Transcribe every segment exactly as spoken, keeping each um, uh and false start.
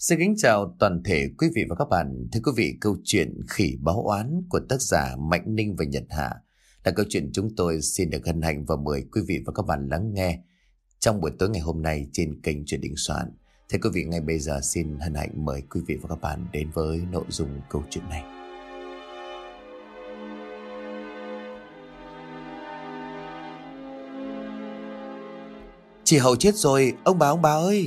Xin kính chào toàn thể quý vị và các bạn. Thưa quý vị, câu chuyện Khỉ Báo Oán của tác giả Mạnh Ninh và Nhật Hạ là câu chuyện chúng tôi xin được hân hạnh và mời quý vị và các bạn lắng nghe trong buổi tối ngày hôm nay trên kênh Chuyện Đình Soạn. Thưa quý vị, ngay bây giờ xin hân hạnh mời quý vị và các bạn đến với nội dung câu chuyện này. Chị Hậu chết rồi, ông bà ông bà ơi!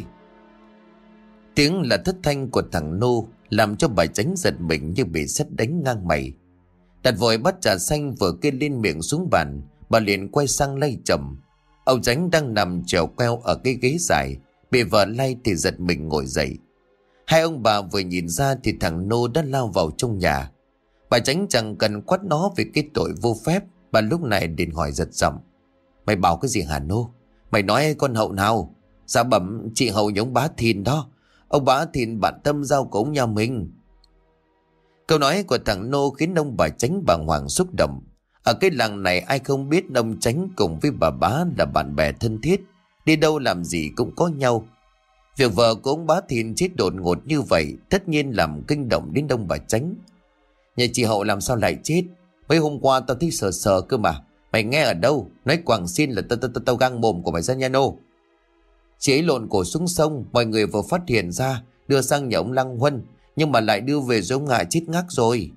Tiếng là thất thanh của thằng Nô làm cho bà Chánh giật mình như bị sét đánh ngang mày. Đặt vội bát trà xanh vừa kê lên miệng xuống bàn, bà liền quay sang lay chậm. Ông Chánh đang nằm trèo queo ở cái ghế dài, bị vợ lay thì giật mình ngồi dậy. Hai ông bà vừa nhìn ra thì thằng Nô đã lao vào trong nhà. Bà Chánh chẳng cần quát nó vì cái tội vô phép, bà lúc này liền hỏi giật giọng: "Mày bảo cái gì hả Nô? Mày nói con Hậu nào?" "Dạ bẩm chị Hậu giống bá Thìn đó. Ông bá Thìn bạn tâm giao của ông nhà mình." Câu nói của thằng Nô khiến ông bà Chánh bàng hoàng xúc động. Ở cái làng này ai không biết ông Chánh cùng với bà bá là bạn bè thân thiết, đi đâu làm gì cũng có nhau. Việc vợ của ông bá Thìn chết đột ngột như vậy tất nhiên làm kinh động đến ông bà Chánh. "Nhà chị Hậu làm sao lại chết? Mấy hôm qua tao thấy sờ sờ cơ mà. Mày nghe ở đâu? Nói quảng xin là tao tao tao tao gang mồm của mày ra nha Nô." "Chị ấy lộn cổ xuống sông, mọi người vừa phát hiện ra, đưa sang nhà ông Lăng Huân, nhưng mà lại đưa về rồi ông Ngạ chết ngắc rồi."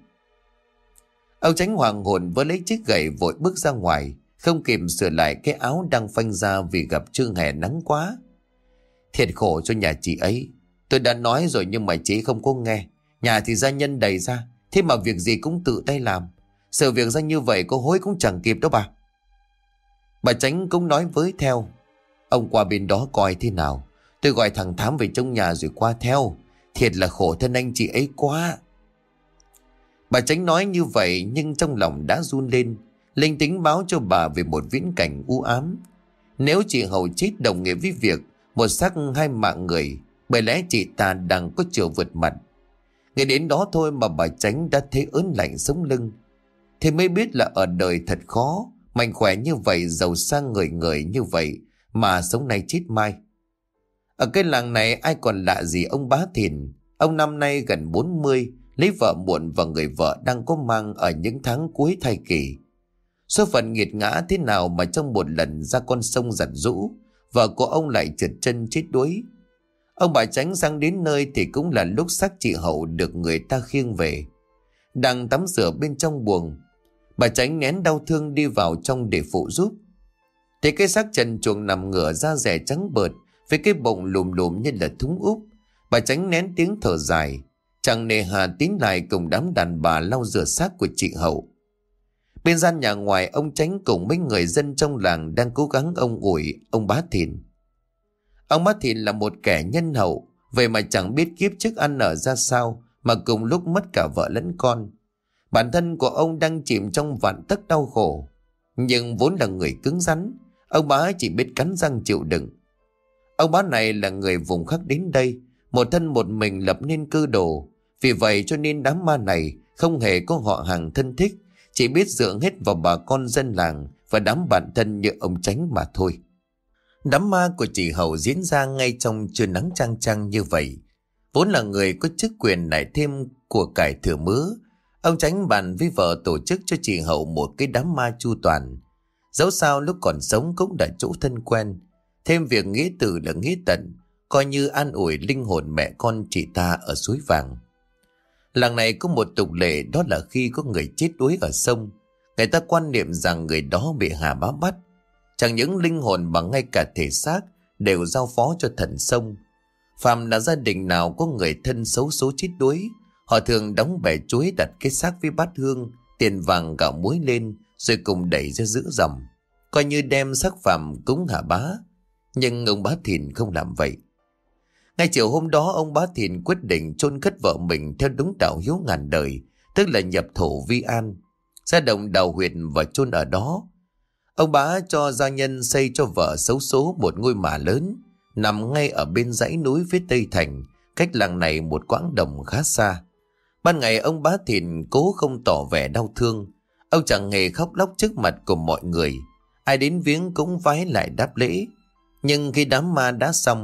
Ông Chánh hoàng hồn với lấy chiếc gậy vội bước ra ngoài, không kịp sửa lại cái áo đang phanh ra vì gặp trưa hè nắng quá. "Thiệt khổ cho nhà chị ấy. Tôi đã nói rồi nhưng mà chị ấy không có nghe. Nhà thì gia nhân đầy ra, thế mà việc gì cũng tự tay làm. Sự việc ra như vậy có hối cũng chẳng kịp đó bà." Bà Chánh cũng nói với theo: "Ông qua bên đó coi thế nào. Tôi gọi thằng Thám về trong nhà rồi qua theo. Thiệt là khổ thân anh chị ấy quá." Bà Chánh nói như vậy nhưng trong lòng đã run lên. Linh tính báo cho bà về một viễn cảnh u ám. Nếu chị Hậu chết đồng nghĩa với việc một xác hai mạng người, bởi lẽ chị ta đang có chiều vượt mặt. Ngay đến đó thôi mà bà Chánh đã thấy ớn lạnh sống lưng. Thì mới biết là ở đời thật khó, mạnh khỏe như vậy, giàu sang người người như vậy mà sống nay chết mai. Ở cái làng này ai còn lạ gì ông bá Thìn. Ông năm nay gần bốn mươi, lấy vợ muộn và người vợ đang có mang ở những tháng cuối thai kỳ. Số phận nghiệt ngã thế nào mà trong một lần ra con sông giặt rũ, vợ của ông lại trượt chân chết đuối. Ông bà Chánh sang đến nơi thì cũng là lúc xác chị Hậu được người ta khiêng về. Đang tắm rửa bên trong buồng, bà Chánh nén đau thương đi vào trong để phụ giúp. Thì cái xác trần truồng nằm ngửa da rẻ trắng bợt với cái bụng lùm lùm như là thúng úp. Bà Chánh nén tiếng thở dài, chẳng nề hà tín lại cùng đám đàn bà lau rửa xác của chị Hậu. Bên gian nhà ngoài, ông Chánh cùng mấy người dân trong làng đang cố gắng ông ủi ông bá Thìn. Ông bá Thìn là một kẻ nhân hậu, vậy mà chẳng biết kiếp trước ăn ở ra sao mà cùng lúc mất cả vợ lẫn con. Bản thân của ông đang chìm trong vạn tấc đau khổ, nhưng vốn là người cứng rắn, ông bá chỉ biết cắn răng chịu đựng. Ông bá này là người vùng khác đến đây, một thân một mình lập nên cơ đồ. Vì vậy cho nên đám ma này không hề có họ hàng thân thích, chỉ biết dựa hết vào bà con dân làng và đám bạn thân như ông Chánh mà thôi. Đám ma của chị Hậu diễn ra ngay trong trưa nắng chang chang như vậy. Vốn là người có chức quyền lại thêm của cải thừa mứa, ông Chánh bàn với vợ tổ chức cho chị Hậu một cái đám ma chu toàn. Dẫu sao lúc còn sống cũng đã chỗ thân quen, thêm việc nghĩa tử là nghĩa tận, coi như an ủi linh hồn mẹ con chị ta ở suối vàng. Làng này có một tục lệ, đó là khi có người chết đuối ở sông, người ta quan niệm rằng người đó bị hà bá bắt. Chẳng những linh hồn mà ngay cả thể xác đều giao phó cho thần sông. Phàm là gia đình nào có người thân xấu số chết đuối, họ thường đóng bè chuối đặt cái xác với bát hương, tiền vàng gạo muối lên, rồi cùng đẩy ra giữa dòng, coi như đem xác phàm cúng hạ bá. Nhưng ông bá Thìn không làm vậy. Ngay chiều hôm đó, ông bá Thìn quyết định chôn cất vợ mình theo đúng đạo hiếu ngàn đời, tức là nhập thổ vi an, ra đồng đào huyệt và chôn ở đó. Ông bá cho gia nhân xây cho vợ xấu số một ngôi mả lớn, nằm ngay ở bên dãy núi phía tây thành, cách làng này một quãng đồng khá xa. Ban ngày ông bá Thìn cố không tỏ vẻ đau thương, ông chẳng hề khóc lóc trước mặt của mọi người, ai đến viếng cũng vái lại đáp lễ. Nhưng khi đám ma đã xong,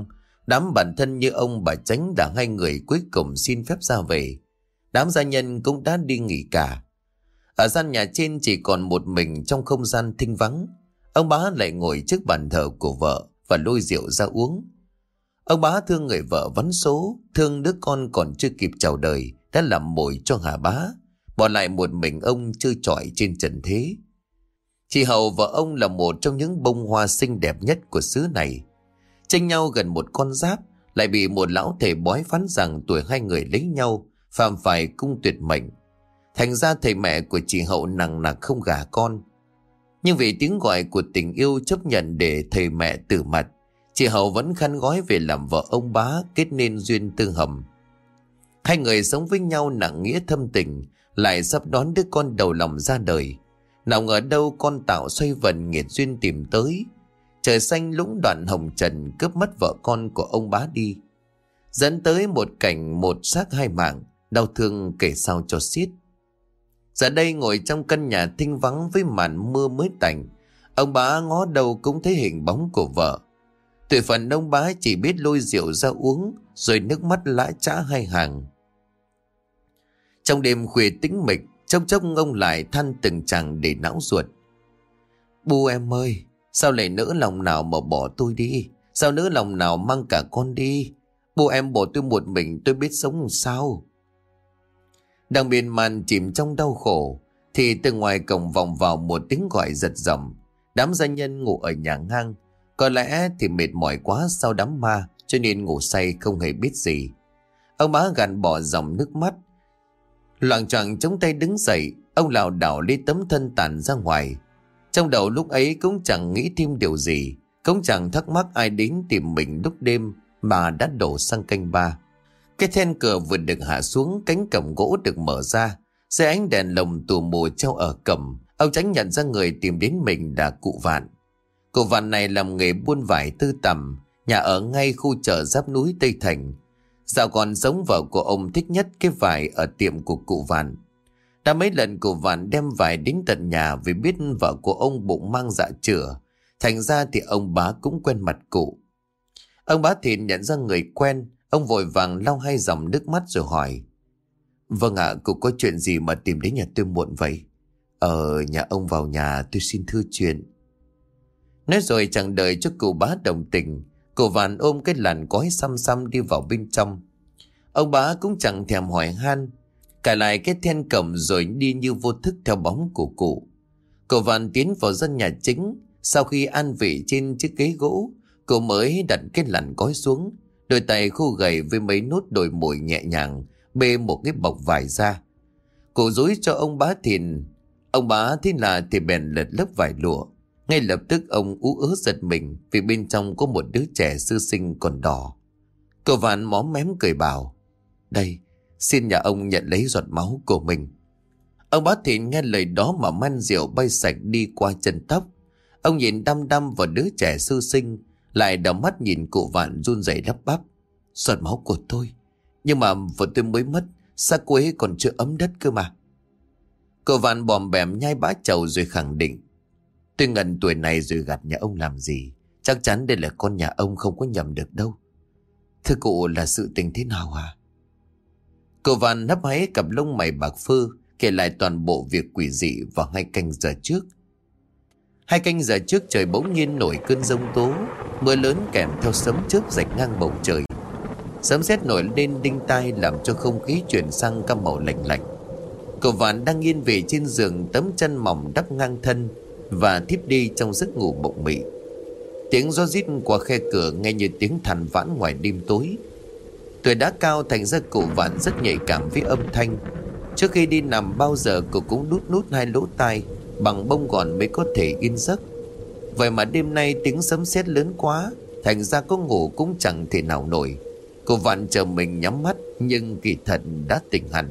Đám bản thân như ông bà Chánh là hai người cuối cùng xin phép ra về. Đám gia nhân cũng đã đi nghỉ cả. Ở gian nhà trên chỉ còn một mình trong không gian thinh vắng. Ông bá lại ngồi trước bàn thờ của vợ và lôi rượu ra uống. Ông bá thương người vợ vắn số, thương đứa con còn chưa kịp chào đời đã làm mồi cho Hà bá, bỏ lại một mình ông trơ trọi trên trần thế. Chị Hậu vợ ông là một trong những bông hoa xinh đẹp nhất của xứ này. Tranh nhau gần một con giáp, lại bị một lão thầy bói phán rằng tuổi hai người lấy nhau phạm phải cung tuyệt mệnh. Thành ra thầy mẹ của chị Hậu nằng nặc không gả con. Nhưng vì tiếng gọi của tình yêu chấp nhận để thầy mẹ tử mặt, chị Hậu vẫn khăn gói về làm vợ ông bá, kết nên duyên tương hầm. Hai người sống với nhau nặng nghĩa thâm tình, lại sắp đón đứa con đầu lòng ra đời. Nào ngờ đâu con tạo xoay vần nghiệt duyên tìm tới. Trời xanh lũng đoạn hồng trần cướp mất vợ con của ông bá đi, dẫn tới một cảnh một xác hai mạng, đau thương kể sao cho xiết. Giờ đây ngồi trong căn nhà thinh vắng với màn mưa mới tạnh, ông bá ngó đầu cũng thấy hình bóng của vợ. Tuổi phận ông bá chỉ biết lôi rượu ra uống, rồi nước mắt lã chã hai hàng. Trong đêm khuya tĩnh mịch, chốc chốc ông lại than từng chàng để não ruột. Bu em ơi, sao lại nỡ lòng nào mà bỏ tôi đi? Sao nỡ lòng nào mang cả con đi? Bu em bỏ tôi một mình, tôi biết sống sao? Đang miên man chìm trong đau khổ, thì từ ngoài cổng vọng vào một tiếng gọi giật giọng. Đám gia nhân ngủ ở nhà ngang, có lẽ thì mệt mỏi quá sau đám ma, cho nên ngủ say không hề biết gì. Ông bá gạt bỏ dòng nước mắt, loạng choạng chống tay đứng dậy. Ông lảo đảo lấy tấm thân tàn ra ngoài. Trong đầu lúc ấy cũng chẳng nghĩ thêm điều gì, cũng chẳng thắc mắc ai đến tìm mình lúc đêm mà đã đổ sang canh ba. Cái then cửa vừa được hạ xuống, cánh cổng gỗ được mở ra, dưới ánh đèn lồng tù mù treo ở cổng, ông Chánh nhận ra người tìm đến mình là cụ Vạn. Cụ Vạn này làm nghề buôn vải tư tầm, nhà ở ngay khu chợ giáp núi Tây Thành. Dạo còn sống, vợ của ông thích nhất cái vải ở tiệm của cụ Vạn. Đã mấy lần cụ Vạn đem vải đến tận nhà vì biết vợ của ông bụng mang dạ chửa, thành ra thì ông bá cũng quen mặt cụ. Ông bá Thìn nhận ra người quen, ông vội vàng lau hai dòng nước mắt rồi hỏi: Vâng ạ, cụ có chuyện gì mà tìm đến nhà tôi muộn vậy? Ờ, nhà ông vào nhà tôi xin thư chuyện. Nói rồi chẳng đợi cho cụ bá đồng tình, cụ Vạn ôm cái làn cói xăm xăm đi vào bên trong. Ông bá cũng chẳng thèm hỏi han, cài lại cái then cổng rồi đi như vô thức theo bóng của cụ. Cụ Vạn tiến vào gian nhà chính. Sau khi an vị trên chiếc ghế gỗ, cụ mới đặt cái làn cói xuống, đôi tay khô gầy với mấy nốt đồi mồi nhẹ nhàng bê một cái bọc vải ra. Cụ dúi cho ông bá Thìn. Ông bá thế là thì bèn lật lớp vải lụa. Ngay lập tức ông ú ớ giật mình vì bên trong có một đứa trẻ sơ sinh còn đỏ. Cụ Vạn móm mém cười bảo: Đây, xin nhà ông nhận lấy giọt máu của mình. Ông bá Thìn nghe lời đó mà man rượu bay sạch đi qua chân tóc. Ông nhìn đăm đăm vào đứa trẻ sơ sinh, lại đảo mắt nhìn cụ Vạn run rẩy lắp bắp: Giọt máu của tôi, nhưng mà vợ tôi mới mất, xác cô ấy còn chưa ấm đất cơ mà. Cụ Vạn bòm bèm nhai bã trầu rồi khẳng định: Tôi ngần tuổi này rồi gạt nhà ông làm gì? Chắc chắn đây là con nhà ông, không có nhầm được đâu. Thưa cụ, là sự tình thế nào hả? Cụ Vạn hấp háy cặp lông mày bạc phơ, kể lại toàn bộ việc quỷ dị vào hai canh giờ trước. Hai canh giờ trước trời bỗng nhiên nổi cơn giông tố, mưa lớn kèm theo sấm chớp rạch ngang bầu trời. Sấm sét nổi lên đinh tai làm cho không khí chuyển sang cam màu lạnh lạnh. Cậu Vạn đang yên vị trên giường, tấm chân mỏng đắp ngang thân và thiếp đi trong giấc ngủ mộng mị. Tiếng gió rít qua khe cửa nghe như tiếng than vãn ngoài đêm tối. Tuổi đã cao thành ra cậu Vạn rất nhạy cảm với âm thanh. Trước khi đi nằm bao giờ cậu cũng đút nút hai lỗ tai bằng bông gòn mới có thể yên giấc. Vậy mà đêm nay tiếng sấm sét lớn quá, thành ra có ngủ cũng chẳng thể nào nổi. Cậu Vạn chờ mình nhắm mắt, nhưng kỳ thật đã tỉnh hẳn.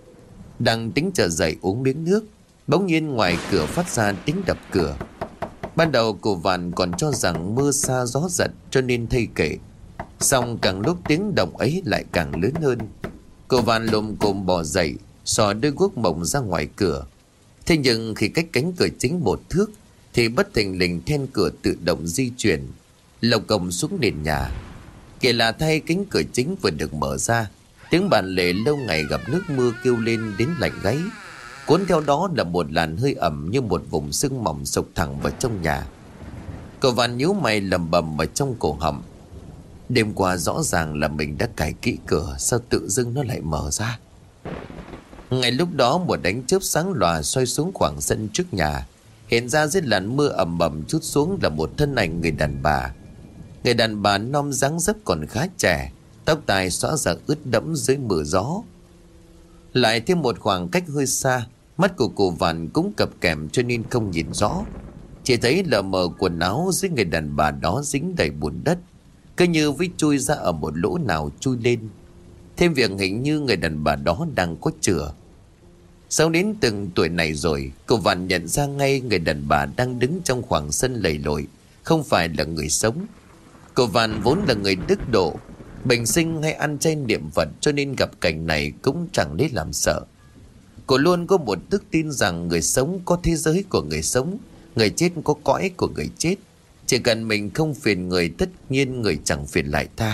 Đang tính trở dậy uống miếng nước, bỗng nhiên ngoài cửa phát ra tiếng đập cửa. Ban đầu cậu Vạn còn cho rằng mưa xa gió giật cho nên thay kệ, xong càng lúc tiếng động ấy lại càng lớn hơn. Cậu Vạn lồm cồm bò dậy, xỏ đôi guốc mộng ra ngoài cửa. Thế nhưng khi cách cánh cửa chính một thước thì bất thình lình then cửa tự động di chuyển, lộc cồng xuống nền nhà. Kể là thay, cánh cửa chính vừa được mở ra, tiếng bàn lề lâu ngày gặp nước mưa kêu lên đến lạnh gáy. Cuốn theo đó là một làn hơi ẩm như một vùng sương mỏng sộc thẳng vào trong nhà. Cậu Vạn nhíu mày lầm bầm ở trong cổ họng. Đêm qua rõ ràng là mình đã cài kỹ cửa, sao tự dưng nó lại mở ra? Ngay lúc đó một ánh chớp sáng lòa xoay xuống khoảng sân trước nhà. Hiện ra dưới làn mưa ẩm ẩm chút xuống là một thân ảnh người đàn bà. Người đàn bà non dáng dấp còn khá trẻ, tóc tai xõa ra ướt đẫm dưới mưa gió. Lại thêm một khoảng cách hơi xa, mắt của cụ Vạn cũng cập kèm cho nên không nhìn rõ. Chỉ thấy lờ mờ quần áo dưới người đàn bà đó dính đầy bùn đất, cứ như với chui ra ở một lỗ nào chui lên. Thêm việc hình như người đàn bà đó đang có chữa. Sống đến từng tuổi này rồi, cụ Vạn nhận ra ngay người đàn bà đang đứng trong khoảng sân lầy lội không phải là người sống. Cụ Vạn vốn là người đức độ, bình sinh hay ăn chay niệm Phật, cho nên gặp cảnh này cũng chẳng lấy làm sợ. Cô luôn có một đức tin rằng người sống có thế giới của người sống, người chết có cõi của người chết. Chỉ cần mình không phiền người, tất nhiên người chẳng phiền lại ta.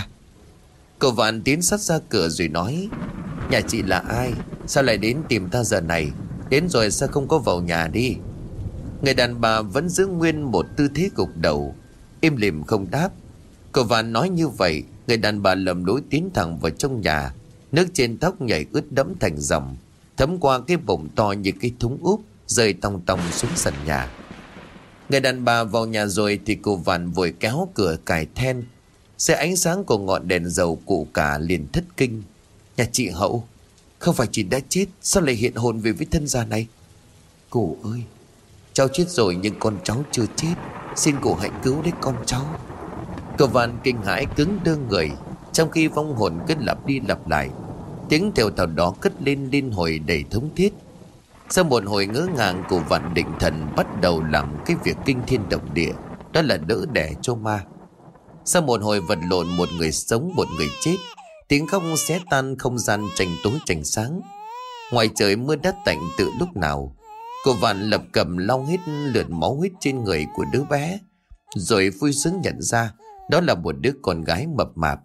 Cậu Vạn tiến sát ra cửa rồi nói: Nhà chị là ai? Sao lại đến tìm ta giờ này? Đến rồi sao không có vào nhà đi? Người đàn bà vẫn giữ nguyên một tư thế gục đầu, im lìm không đáp. Cậu Vạn nói như vậy, người đàn bà lầm lối tiến thẳng vào trong nhà. Nước trên tóc nhảy ướt đẫm thành dòng, thấm qua cái bụng to như cái thúng úp, rơi tòng tòng xuống sàn nhà. Người đàn bà vào nhà rồi thì cụ Vạn vội kéo cửa cài then. Dưới ánh sáng của ngọn đèn dầu, cụ cả liền thất kinh. Nhà chị Hậu, không phải chị đã chết, sao lại hiện hồn về với thân già này? Cụ ơi, cháu chết rồi nhưng con cháu chưa chết, xin cụ hãy cứu lấy con cháu. Cụ Vạn kinh hãi cứng đơ người, trong khi vong hồn cứ lặp đi lặp lại. Tiếng theo thào đó cất lên liên hồi đầy thống thiết. Sau một hồi ngỡ ngàng, cụ Vạn định thần bắt đầu làm cái việc kinh thiên động địa, đó là đỡ đẻ cho ma. Sau một hồi vật lộn, một người sống một người chết, tiếng khóc xé tan không gian tranh tối tranh sáng. Ngoài trời mưa đã tạnh từ lúc nào. Cụ Vạn lập cập lau hết lượt máu huyết trên người của đứa bé, rồi vui sướng nhận ra đó là một đứa con gái mập mạp.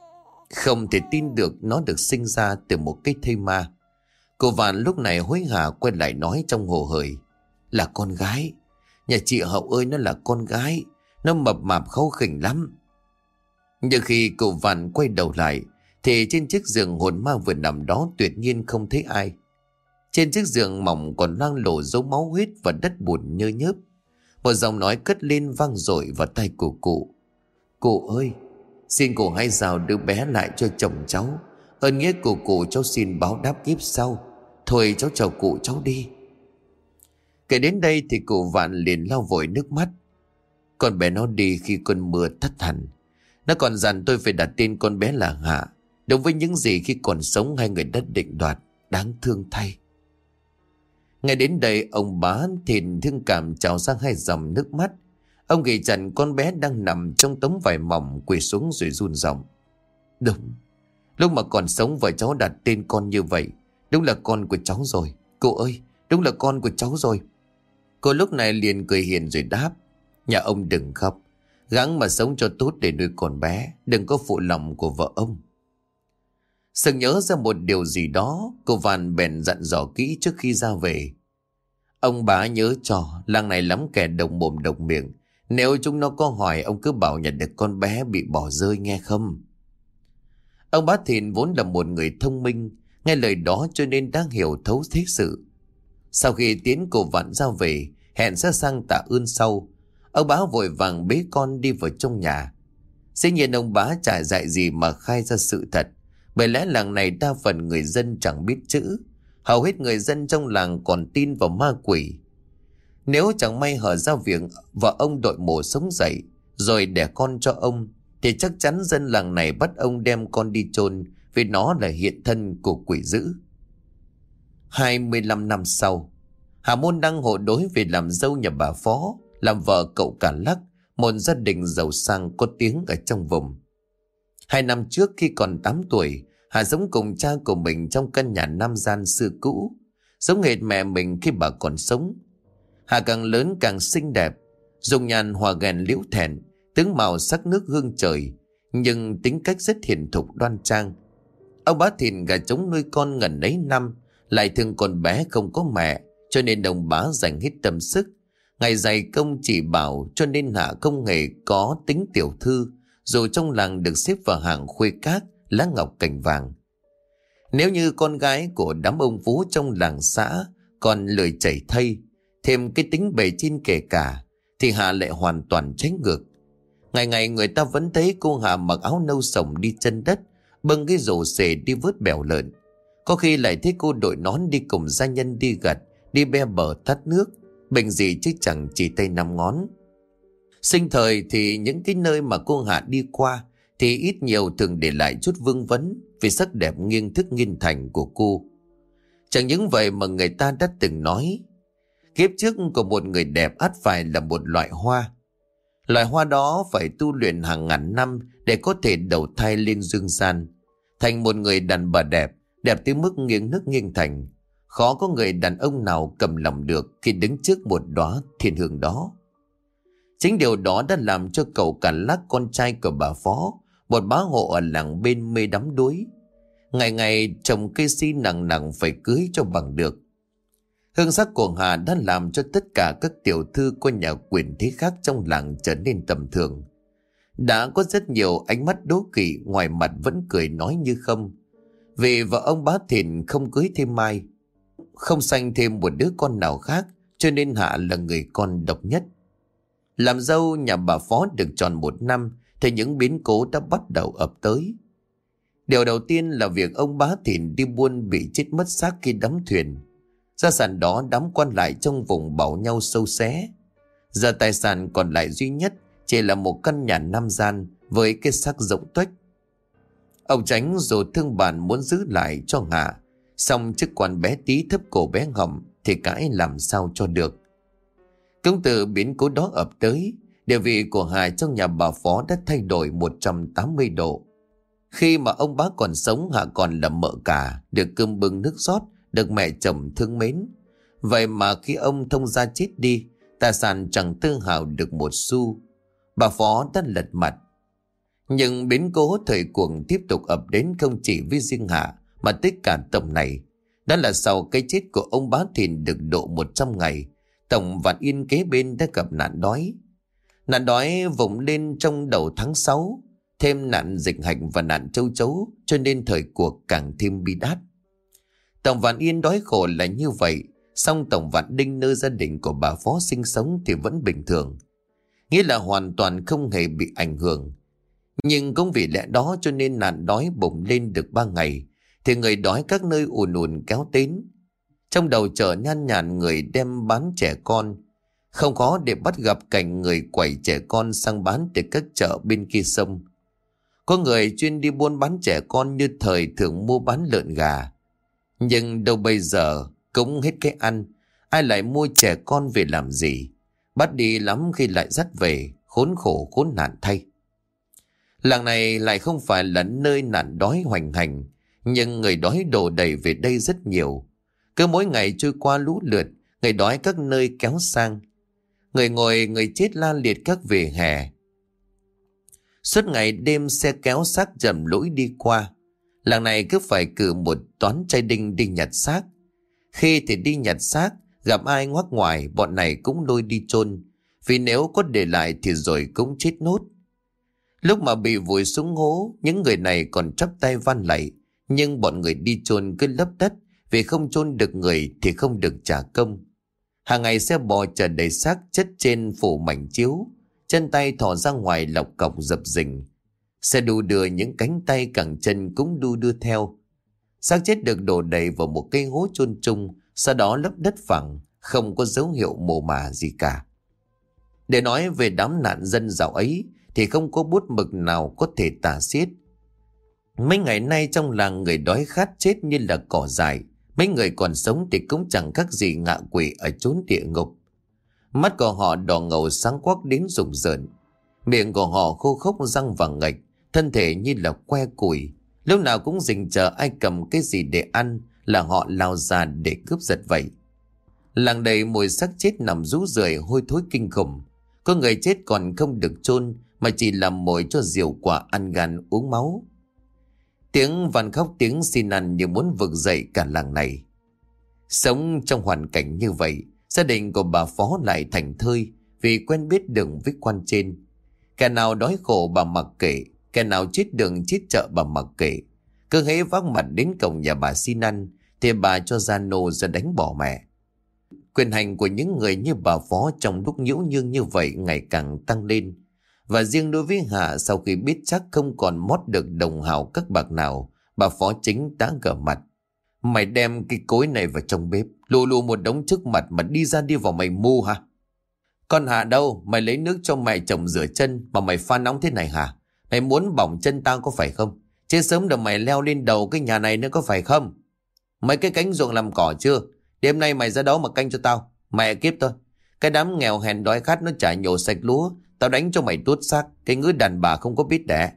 Không thể tin được nó được sinh ra từ một cái thây ma. Cụ Vạn lúc này hối hả quay lại nói trong hồ hởi: Là con gái. Nhà chị Hậu ơi, nó là con gái. Nó mập mạp kháu khỉnh lắm. Nhưng khi cụ Vạn quay đầu lại thì trên chiếc giường hồn ma vừa nằm đó tuyệt nhiên không thấy ai. Trên chiếc giường mỏng còn loang lổ dấu máu huyết và đất bùn nhơ nhớp. Một giọng nói cất lên vang dội vào tai của cụ: Cụ ơi, xin cụ hãy giao đứa bé lại cho chồng cháu. Ơn nghĩa của cụ cháu xin báo đáp kiếp sau. Thôi cháu chào cụ, cháu đi. Kể đến đây thì cụ Vạn liền lau vội nước mắt. Con bé nó đi khi cơn mưa tắt hẳn. Nó còn dặn tôi phải đặt tên con bé là Hạ, đúng với những gì khi còn sống hai người đã định đoạt. Đáng thương thay. Ngay đến đây, ông Bá Thìn thương cảm trào ra hai dòng nước mắt. Ông ghi chặt con bé đang nằm trong tấm vải mỏng, quỳ xuống rồi run giọng: Đúng, lúc mà còn sống vợ cháu đặt tên con như vậy. Đúng là con của cháu rồi. Cô ơi, đúng là con của cháu rồi. Cô lúc này liền cười hiền rồi đáp: Nhà ông đừng khóc, gắng mà sống cho tốt để nuôi con bé, đừng có phụ lòng của vợ ông. Sực nhớ ra một điều gì đó, cô Vạn bèn dặn dò kỹ trước khi ra về: Ông Bá nhớ cho, làng này lắm kẻ độc mồm độc miệng. Nếu chúng nó có hỏi, ông cứ bảo nhận được con bé bị bỏ rơi, nghe không? Ông Bá Thìn vốn là một người thông minh, nghe lời đó cho nên đang hiểu thấu thế sự. Sau khi tiến cô Vạn ra về, hẹn sẽ sang tạ ơn sau, ông Bá vội vàng bế con đi vào trong nhà. Dĩ nhiên ông Bá chả dạy gì mà khai ra sự thật, bởi lẽ làng này đa phần người dân chẳng biết chữ. Hầu hết người dân trong làng còn tin vào ma quỷ. Nếu chẳng may hở ra việc vợ ông đội mồ sống dậy rồi đẻ con cho ông, thì chắc chắn dân làng này bắt ông đem con đi chôn, vì nó là hiện thân của quỷ dữ. hai mươi lăm năm sau, Hà Môn đang hộ đối về làm dâu nhà bà Phó, làm vợ cậu Cả Lắc, một gia đình giàu sang có tiếng ở trong vùng. Hai năm trước khi còn tám tuổi, Hà sống cùng cha của mình trong căn nhà nam gian xưa cũ, giống hệt mẹ mình khi bà còn sống. Hà càng lớn càng xinh đẹp, dùng nhàn hòa ghèn liễu thẹn, tướng mạo sắc nước hương trời, nhưng tính cách rất hiền thục đoan trang. Ông Bá Thìn gà trống nuôi con ngần ấy năm, lại thương con bé không có mẹ, cho nên ông Bá dành hết tâm sức. Ngày dày công chỉ bảo, cho nên Hạ không hề có tính tiểu thư, dù trong làng được xếp vào hàng khuê các, lá ngọc cành vàng. Nếu như con gái của đám ông Phú trong làng xã còn lười chảy thây, thêm cái tính bề trên kể cả, thì Hạ lại hoàn toàn trái ngược. Ngày ngày người ta vẫn thấy cô Hạ mặc áo nâu sồng đi chân đất, bưng cái rổ xề đi vớt bèo lợn. Có khi lại thấy cô đội nón đi cùng gia nhân đi gặt, đi be bờ thắt nước, bệnh gì chứ chẳng chỉ tay năm ngón. Sinh thời thì những cái nơi mà cô Hạ đi qua thì ít nhiều thường để lại chút vương vấn vì sắc đẹp nghiêng thức nghiêng thành của cô. Chẳng những vậy mà người ta đã từng nói, kiếp trước của một người đẹp ắt phải là một loại hoa. Loại hoa đó phải tu luyện hàng ngàn năm để có thể đầu thai lên dương gian, thành một người đàn bà đẹp, đẹp tới mức nghiêng nước nghiêng thành. Khó có người đàn ông nào cầm lòng được khi đứng trước một đóa thiên hương đó. Chính điều đó đã làm cho cậu Cả Lác, con trai của bà Phó, một bá hộ ở làng bên, mê đắm đuối. Ngày ngày trồng cây si nặng nặng phải cưới cho bằng được. Hương sắc của Hà đã làm cho tất cả các tiểu thư của nhà quyền thế khác trong làng trở nên tầm thường. Đã có rất nhiều ánh mắt đố kỵ, ngoài mặt vẫn cười nói như không. Vì vợ ông Bá Thìn không cưới thêm ai, không sanh thêm một đứa con nào khác, cho nên Hạ là người con độc nhất. Làm dâu nhà bà Phó được tròn một năm thì những biến cố đã bắt đầu ập tới. Điều đầu tiên là việc ông Bá Thìn đi buôn bị chết mất xác khi đắm thuyền. Gia sản đó đám quan lại trong vùng bảo nhau sâu xé. Giờ tài sản còn lại duy nhất chỉ là một căn nhà năm gian với cái xác rỗng tuếch. Ông Chánh dù thương bản muốn giữ lại cho Hạ, song chức quan bé tí thấp cổ bé ngậm thì cãi làm sao cho được. Công tử biến cố đó ập tới, địa vị của Hà trong nhà bà Phó đã thay đổi một trăm tám mươi độ. Khi mà ông bá còn sống, Hạ còn là mợ cả, được cơm bưng nước rót, được mẹ chồng thương mến. Vậy mà khi ông thông gia chết đi, tài sản chẳng tư hào được một xu. Bà Phó đã lật mặt. Nhưng biến cố thời cuồng tiếp tục ập đến không chỉ với riêng Hạ, mà tất cả tổng này. Đó là sau cái chết của ông Bá Thìn được độ một trăm ngày, tổng Vạn Yên kế bên đã gặp nạn đói. Nạn đói vùng lên trong đầu tháng sáu, thêm nạn dịch hành và nạn châu chấu, cho nên thời cuộc càng thêm bi đát. Tổng Vạn Yên đói khổ là như vậy, song tổng Vạn Đinh nơi gia đình của bà Phó sinh sống thì vẫn bình thường, nghĩa là hoàn toàn không hề bị ảnh hưởng. Nhưng cũng vì lẽ đó cho nên nạn đói bùng lên được ba ngày thì người đói các nơi ùn ùn kéo đến. Trong đầu chợ nhan nhản người đem bán trẻ con, không khó để bắt gặp cảnh người quẩy trẻ con sang bán từ các chợ bên kia sông. Có người chuyên đi buôn bán trẻ con như thời thường mua bán lợn gà. Nhưng đâu bây giờ cũng hết cái ăn, ai lại mua trẻ con về làm gì? Bắt đi lắm khi lại dắt về, khốn khổ khốn nạn thay. Làng này lại không phải là nơi nạn đói hoành hành, nhưng người đói đổ đầy về đây rất nhiều. Cứ mỗi ngày trôi qua lũ lượt, người đói các nơi kéo sang. Người ngồi người chết la liệt các vỉa hè. Suốt ngày đêm xe kéo xác dầm lũi đi qua. Làng này cứ phải cử một toán trai đinh đi nhặt xác. Khi thì đi nhặt xác, gặp ai ngoắc ngoài bọn này cũng lôi đi chôn, vì nếu có để lại thì rồi cũng chết nốt. Lúc mà bị vùi xuống hố, những người này còn chắp tay van lạy, nhưng bọn người đi chôn cứ lấp đất, vì không chôn được người thì không được trả công. Hàng ngày xe bò chở đầy xác chất trên phủ mảnh chiếu, chân tay thò ra ngoài lọc cọc dập dình. Xe đu đưa những cánh tay cẳng chân cũng đu đưa theo. Xác chết được đổ đầy vào một cây hố chôn chung, sau đó lấp đất phẳng, không có dấu hiệu mồ mả gì cả. Để nói về đám nạn dân dạo ấy thì không có bút mực nào có thể tả xiết. Mấy ngày nay trong làng người đói khát chết như là cỏ dại, mấy người còn sống thì cũng chẳng khác gì ngạ quỷ ở chốn địa ngục. Mắt của họ đỏ ngầu sáng quắc đến rùng rợn, miệng của họ khô khốc răng vàng ngạch, thân thể như là que củi, lúc nào cũng rình chờ ai cầm cái gì để ăn là họ lao ra để cướp giật vậy. Làng đầy mùi xác chết nằm rú rượi hôi thối kinh khủng. Có người chết còn không được chôn mà chỉ làm mồi cho diều quả ăn gan uống máu. Tiếng van khóc, tiếng xin ăn như muốn vực dậy cả làng này. Sống trong hoàn cảnh như vậy, gia đình của bà Phó lại thành thơi vì quen biết đường với quan trên. Kẻ nào đói khổ bà mặc kệ, kẻ nào chết đường chết chợ bà mặc kệ. Cứ hễ vác mặt đến cổng nhà bà xin ăn thì bà cho ra nô ra đánh bỏ mẹ. Quyền hành của những người như bà Phó trong lúc nhiễu nhương như vậy ngày càng tăng lên. Và riêng đối với Hạ, sau khi biết chắc không còn mót được đồng hào các bạc nào, bà Phó chính đã gở mặt. Mày đem cái cối này vào trong bếp, lù lù một đống trước mặt mà đi ra đi vào mày mù hả? Con Hạ đâu, mày lấy nước cho mẹ chồng rửa chân mà mày pha nóng thế này hả? Mày muốn bỏng chân tao có phải không? Chứ sớm được mày leo lên đầu cái nhà này nữa có phải không? Mấy cái cánh ruộng làm cỏ chưa? Đêm nay mày ra đó mà canh cho tao. Mẹ kiếp thôi. Cái đám nghèo hèn đói khát nó chả nhổ sạch lúa. Tao đánh cho mày tuốt xác. Cái ngữ đàn bà không có biết đẻ.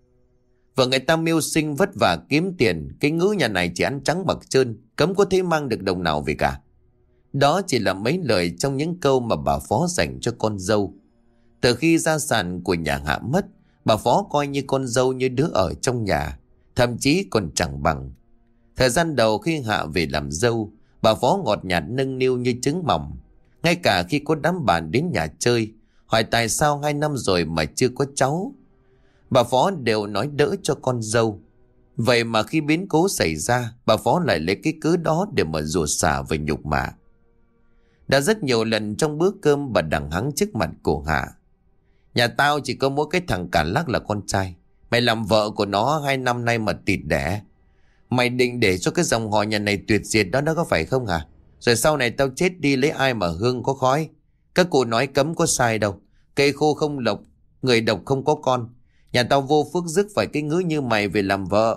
Vợ người ta mưu sinh vất vả kiếm tiền. Cái ngữ nhà này chỉ ăn trắng bạc trơn, cấm có thể mang được đồng nào về cả. Đó chỉ là mấy lời trong những câu mà bà Phó dành cho con dâu. Từ khi gia sản của nhà Hạ mất, bà Phó coi như con dâu như đứa ở trong nhà, thậm chí còn chẳng bằng. Thời gian đầu khi Hạ về làm dâu, bà Phó ngọt nhạt nâng niu như trứng mỏng. Ngay cả khi có đám bạn đến nhà chơi, hỏi tại sao hai năm rồi mà chưa có cháu, bà Phó đều nói đỡ cho con dâu. Vậy mà khi biến cố xảy ra, bà Phó lại lấy cái cớ đó để mà rủa xả và nhục mạ. Đã rất nhiều lần trong bữa cơm bà đằng hắng trước mặt của Hạ. Nhà tao chỉ có mỗi cái thằng Cả Lắc là con trai. Mày làm vợ của nó hai năm nay mà tịt đẻ. Mày định để cho cái dòng họ nhà này tuyệt diệt đó đó có phải không hả? Rồi sau này tao chết đi lấy ai mà hương có khói? Các cụ nói cấm có sai đâu. Cây khô không lộc, người độc không có con. Nhà tao vô phước rước phải cái ngứa như mày về làm vợ.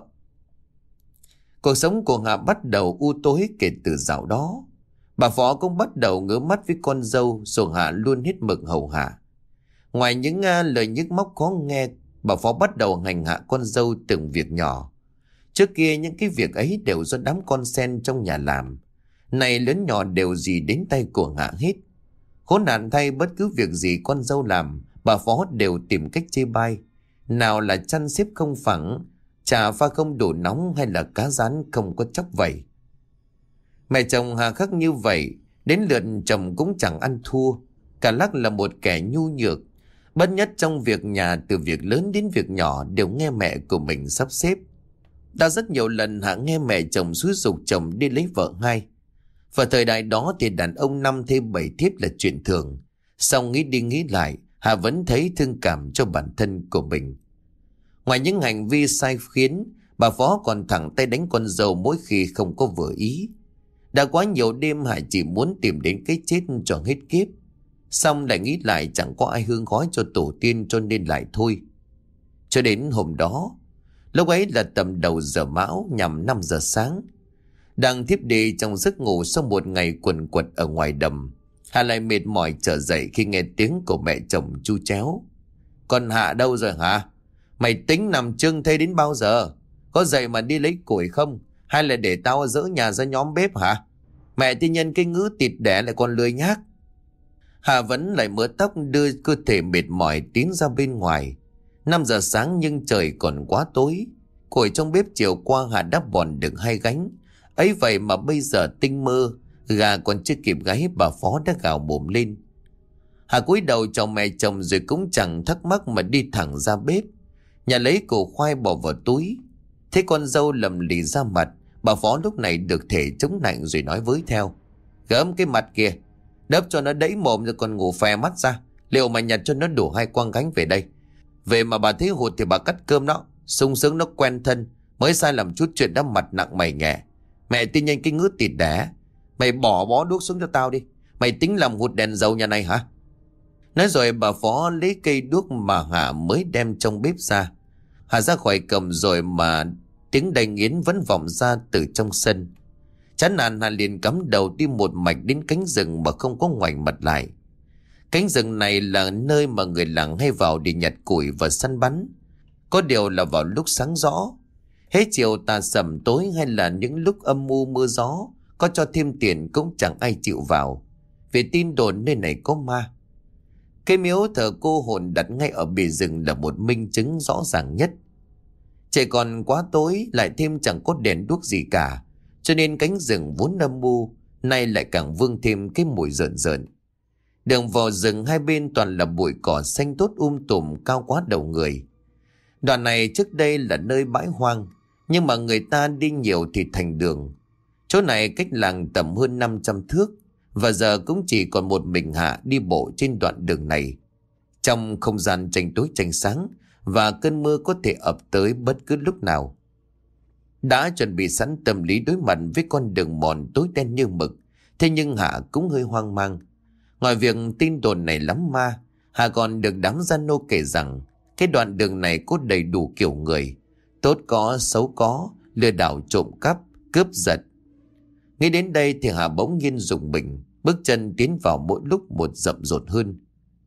Cuộc sống của Hạ bắt đầu u tối kể từ dạo đó. Bà Phó cũng bắt đầu ngứa mắt với con dâu, rồi Hạ luôn hết mực hầu hạ. Ngoài những uh, lời nhức móc khó nghe, bà Phó bắt đầu hành hạ con dâu từng việc nhỏ. Trước kia những cái việc ấy đều do đám con sen trong nhà làm. Này lớn nhỏ đều dì đến tay của Hạ hết. Khốn nạn thay, bất cứ việc gì con dâu làm, bà Phó đều tìm cách chê bai. Nào là chăn xếp không phẳng, trà pha không đủ nóng, hay là cá rán không có chóc vẩy. Mẹ chồng hà khắc như vậy, đến lượt chồng cũng chẳng ăn thua. Cả Lắc là một kẻ nhu nhược, bất nhất trong việc nhà, từ việc lớn đến việc nhỏ đều nghe mẹ của mình sắp xếp. Đã rất nhiều lần Hạ nghe mẹ chồng xúi giục chồng đi lấy vợ hai. Và thời đại đó thì đàn ông năm thêm bảy thiếp là chuyện thường. Xong nghĩ đi nghĩ lại, Hạ vẫn thấy thương cảm cho bản thân của mình. Ngoài những hành vi sai khiến, bà Phó còn thẳng tay đánh con dâu mỗi khi không có vừa ý. Đã quá nhiều đêm Hạ chỉ muốn tìm đến cái chết cho hết kiếp. Xong lại nghĩ lại chẳng có ai hương khói cho tổ tiên, cho nên lại thôi. Cho đến hôm đó, lúc ấy là tầm đầu giờ mão, nhằm năm giờ sáng. Đang thiếp đi trong giấc ngủ sau một ngày quần quật ở ngoài đầm, Hạ lại mệt mỏi trở dậy khi nghe tiếng của mẹ chồng chu chéo. Con Hạ đâu rồi hả? Mày tính nằm chưng thế đến bao giờ? Có dậy mà đi lấy củi không? Hay là để tao dỡ nhà ra nhóm bếp hả? Mẹ tiên nhân cái ngữ tịt đẻ lại còn lười nhác. Hạ vẫn lại mớ tóc, đưa cơ thể mệt mỏi tiến ra bên ngoài. Năm giờ sáng nhưng trời còn quá tối. Củi trong bếp chiều qua Hạ đã bòn được hai gánh. Ấy vậy mà bây giờ tinh mơ, gà còn chưa kịp gáy bà Phó đã gào mồm lên. Hạ cúi đầu chào mẹ chồng rồi cũng chẳng thắc mắc mà đi thẳng ra bếp, nhà lấy củ khoai bỏ vào túi. Thế con dâu lầm lì ra mặt, bà Phó lúc này được thể chống nạnh rồi nói với theo. Gớm cái mặt kìa, đớp cho nó đẫy mồm rồi còn ngủ phè mắt ra. Liệu mà nhặt cho nó đủ hai quang gánh về đây. Về mà bà thấy hụt thì bà cắt cơm nó, sung sướng nó quen thân, mới sai làm chút chuyện đã mặt nặng mày nhẹ. Mẹ tin nhanh cái ngứa tịt đẻ. Mày bỏ bó đuốc xuống cho tao đi. Mày tính làm hụt đèn dầu nhà này hả? Nói rồi bà Phó lấy cây đuốc mà Hạ mới đem trong bếp ra. Hạ ra khỏi cầm rồi mà tiếng đay nghiến vẫn vọng ra từ trong sân. Chán nản, Hạ liền cắm đầu đi một mạch đến cánh rừng mà không có ngoảnh mặt lại. Cánh rừng này là nơi mà người làng hay vào để nhặt củi và săn bắn. Có điều là vào lúc sáng rõ. Hết chiều tà sẩm tối hay là những lúc âm mưu mưa gió, có cho thêm tiền cũng chẳng ai chịu vào, vì tin đồn nơi này có ma. Cái miếu thờ cô hồn đặt ngay ở bìa rừng là một minh chứng rõ ràng nhất. Trời còn quá tối, lại thêm chẳng có đèn đuốc gì cả, cho nên cánh rừng vốn âm u nay lại càng vương thêm cái mùi rợn rợn. Đường vào rừng hai bên toàn là bụi cỏ xanh tốt um tùm cao quá đầu người. Đoạn này trước đây là nơi bãi hoang, nhưng mà người ta đi nhiều thì thành đường. Chỗ này cách làng tầm hơn năm trăm thước, và giờ cũng chỉ còn một mình Hạ đi bộ trên đoạn đường này. Trong không gian tranh tối tranh sáng, và cơn mưa có thể ập tới bất cứ lúc nào. Đã chuẩn bị sẵn tâm lý đối mặt với con đường mòn tối đen như mực, thế nhưng Hạ cũng hơi hoang mang. Ngoài việc tin đồn này lắm ma, Hạ còn được đám gian nô kể rằng cái đoạn đường này có đầy đủ kiểu người, tốt có, xấu có, lừa đảo trộm cắp, cướp giật. Nghĩ đến đây thì Hà bỗng nhiên rùng mình, bước chân tiến vào mỗi lúc một rậm rột hơn.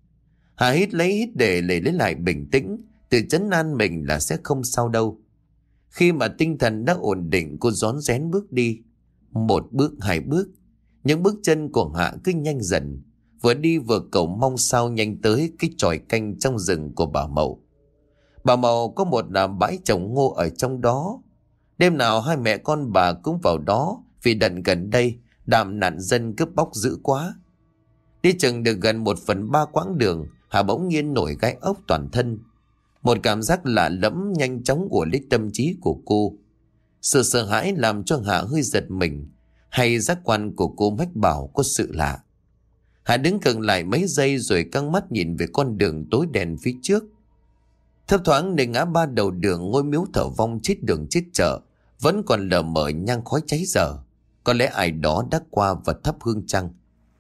Hà hít lấy hít để lấy lấy lại bình tĩnh, tự trấn an mình là sẽ không sao đâu. Khi mà tinh thần đã ổn định, cô rón rén bước đi. Một bước, hai bước, những bước chân của Hạ cứ nhanh dần, vừa đi vừa cầu mong sao nhanh tới cái chòi canh trong rừng của bà Mậu. Bà Mậu có một là bãi trồng ngô ở trong đó. Đêm nào hai mẹ con bà cũng vào đó, vì đận gần đây đám nạn dân cướp bóc dữ quá. Đi chừng được gần một phần ba quãng đường, Hà bỗng nhiên nổi gai ốc toàn thân. Một cảm giác lạ lẫm nhanh chóng ùa lấy tâm trí của cô. Sự sợ hãi làm cho Hà hơi giật mình, hay giác quan của cô mách bảo có sự lạ. Hà đứng cận lại mấy giây rồi căng mắt nhìn về con đường tối đen phía trước. Thấp thoáng nơi ngã ba đầu đường ngôi miếu thờ vong chết đường chết chợ vẫn còn lờ mờ nhang khói cháy dở. Có lẽ ai đó đã qua và thắp hương trăng.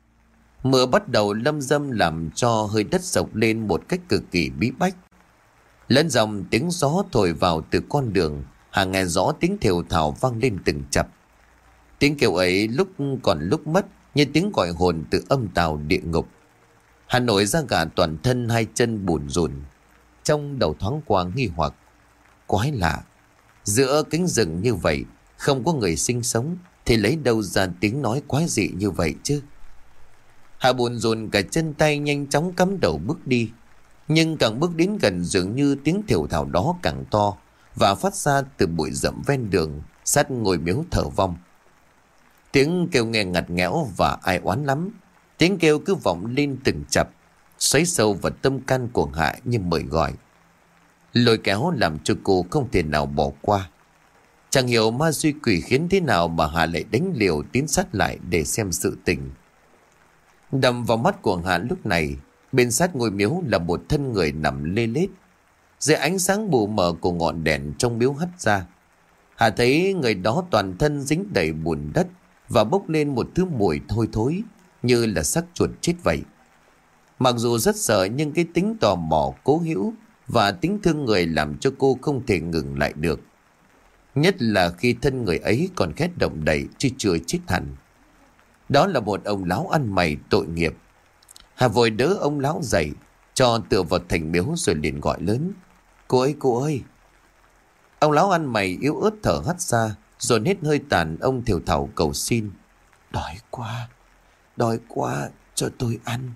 Mưa bắt đầu lâm dâm làm cho hơi đất sộc lên một cách cực kỳ bí bách. Lẫn dòng tiếng gió thổi vào từ con đường, Hà nghe rõ tiếng thều thào vang lên từng chập. Tiếng kêu ấy lúc còn lúc mất, như tiếng gọi hồn từ âm tào địa ngục. Hà nổi ra gà toàn thân, hai chân bủn rủn. Trong đầu thoáng qua nghi hoặc. Quái lạ, giữa cánh rừng như vậy không có người sinh sống, thì lấy đâu ra tiếng nói quái dị như vậy chứ? Hà buồn rùn cả chân tay, nhanh chóng cắm đầu bước đi. Nhưng càng bước đến gần, dường như tiếng thều thào đó càng to và phát ra từ bụi rậm ven đường sát ngôi miếu thờ vong. Tiếng kêu nghe ngặt nghẽo và ai oán lắm. Tiếng kêu cứ vọng lên từng chập, xoáy sâu vào tâm can của Hạ như mời gọi, lôi kéo làm cho cô không thể nào bỏ qua. Chẳng hiểu ma suy quỷ khiến thế nào mà Hạ lại đánh liều tiến sát lại để xem sự tình. Đầm vào mắt của Hạ lúc này, bên sát ngôi miếu là một thân người nằm lê lết. Dưới ánh sáng mù mờ của ngọn đèn trong miếu hắt ra, Hạ thấy người đó toàn thân dính đầy bùn đất và bốc lên một thứ mùi thôi thối như là xác chuột chết vậy. Mặc dù rất sợ, nhưng cái tính tò mò cố hữu và tính thương người làm cho cô không thể ngừng lại được. Nhất là khi thân người ấy còn khét động đậy chứ chưa chết hẳn. Đó là một ông lão ăn mày tội nghiệp. Hà vội đỡ ông lão dậy, cho tựa vào thành miếu rồi liền gọi lớn: "Cô ơi, cô ơi!" Ông lão ăn mày yếu ớt thở hắt ra, rồi hết hơi tàn, ông thều thào cầu xin: "Đói quá, đói quá, cho tôi ăn."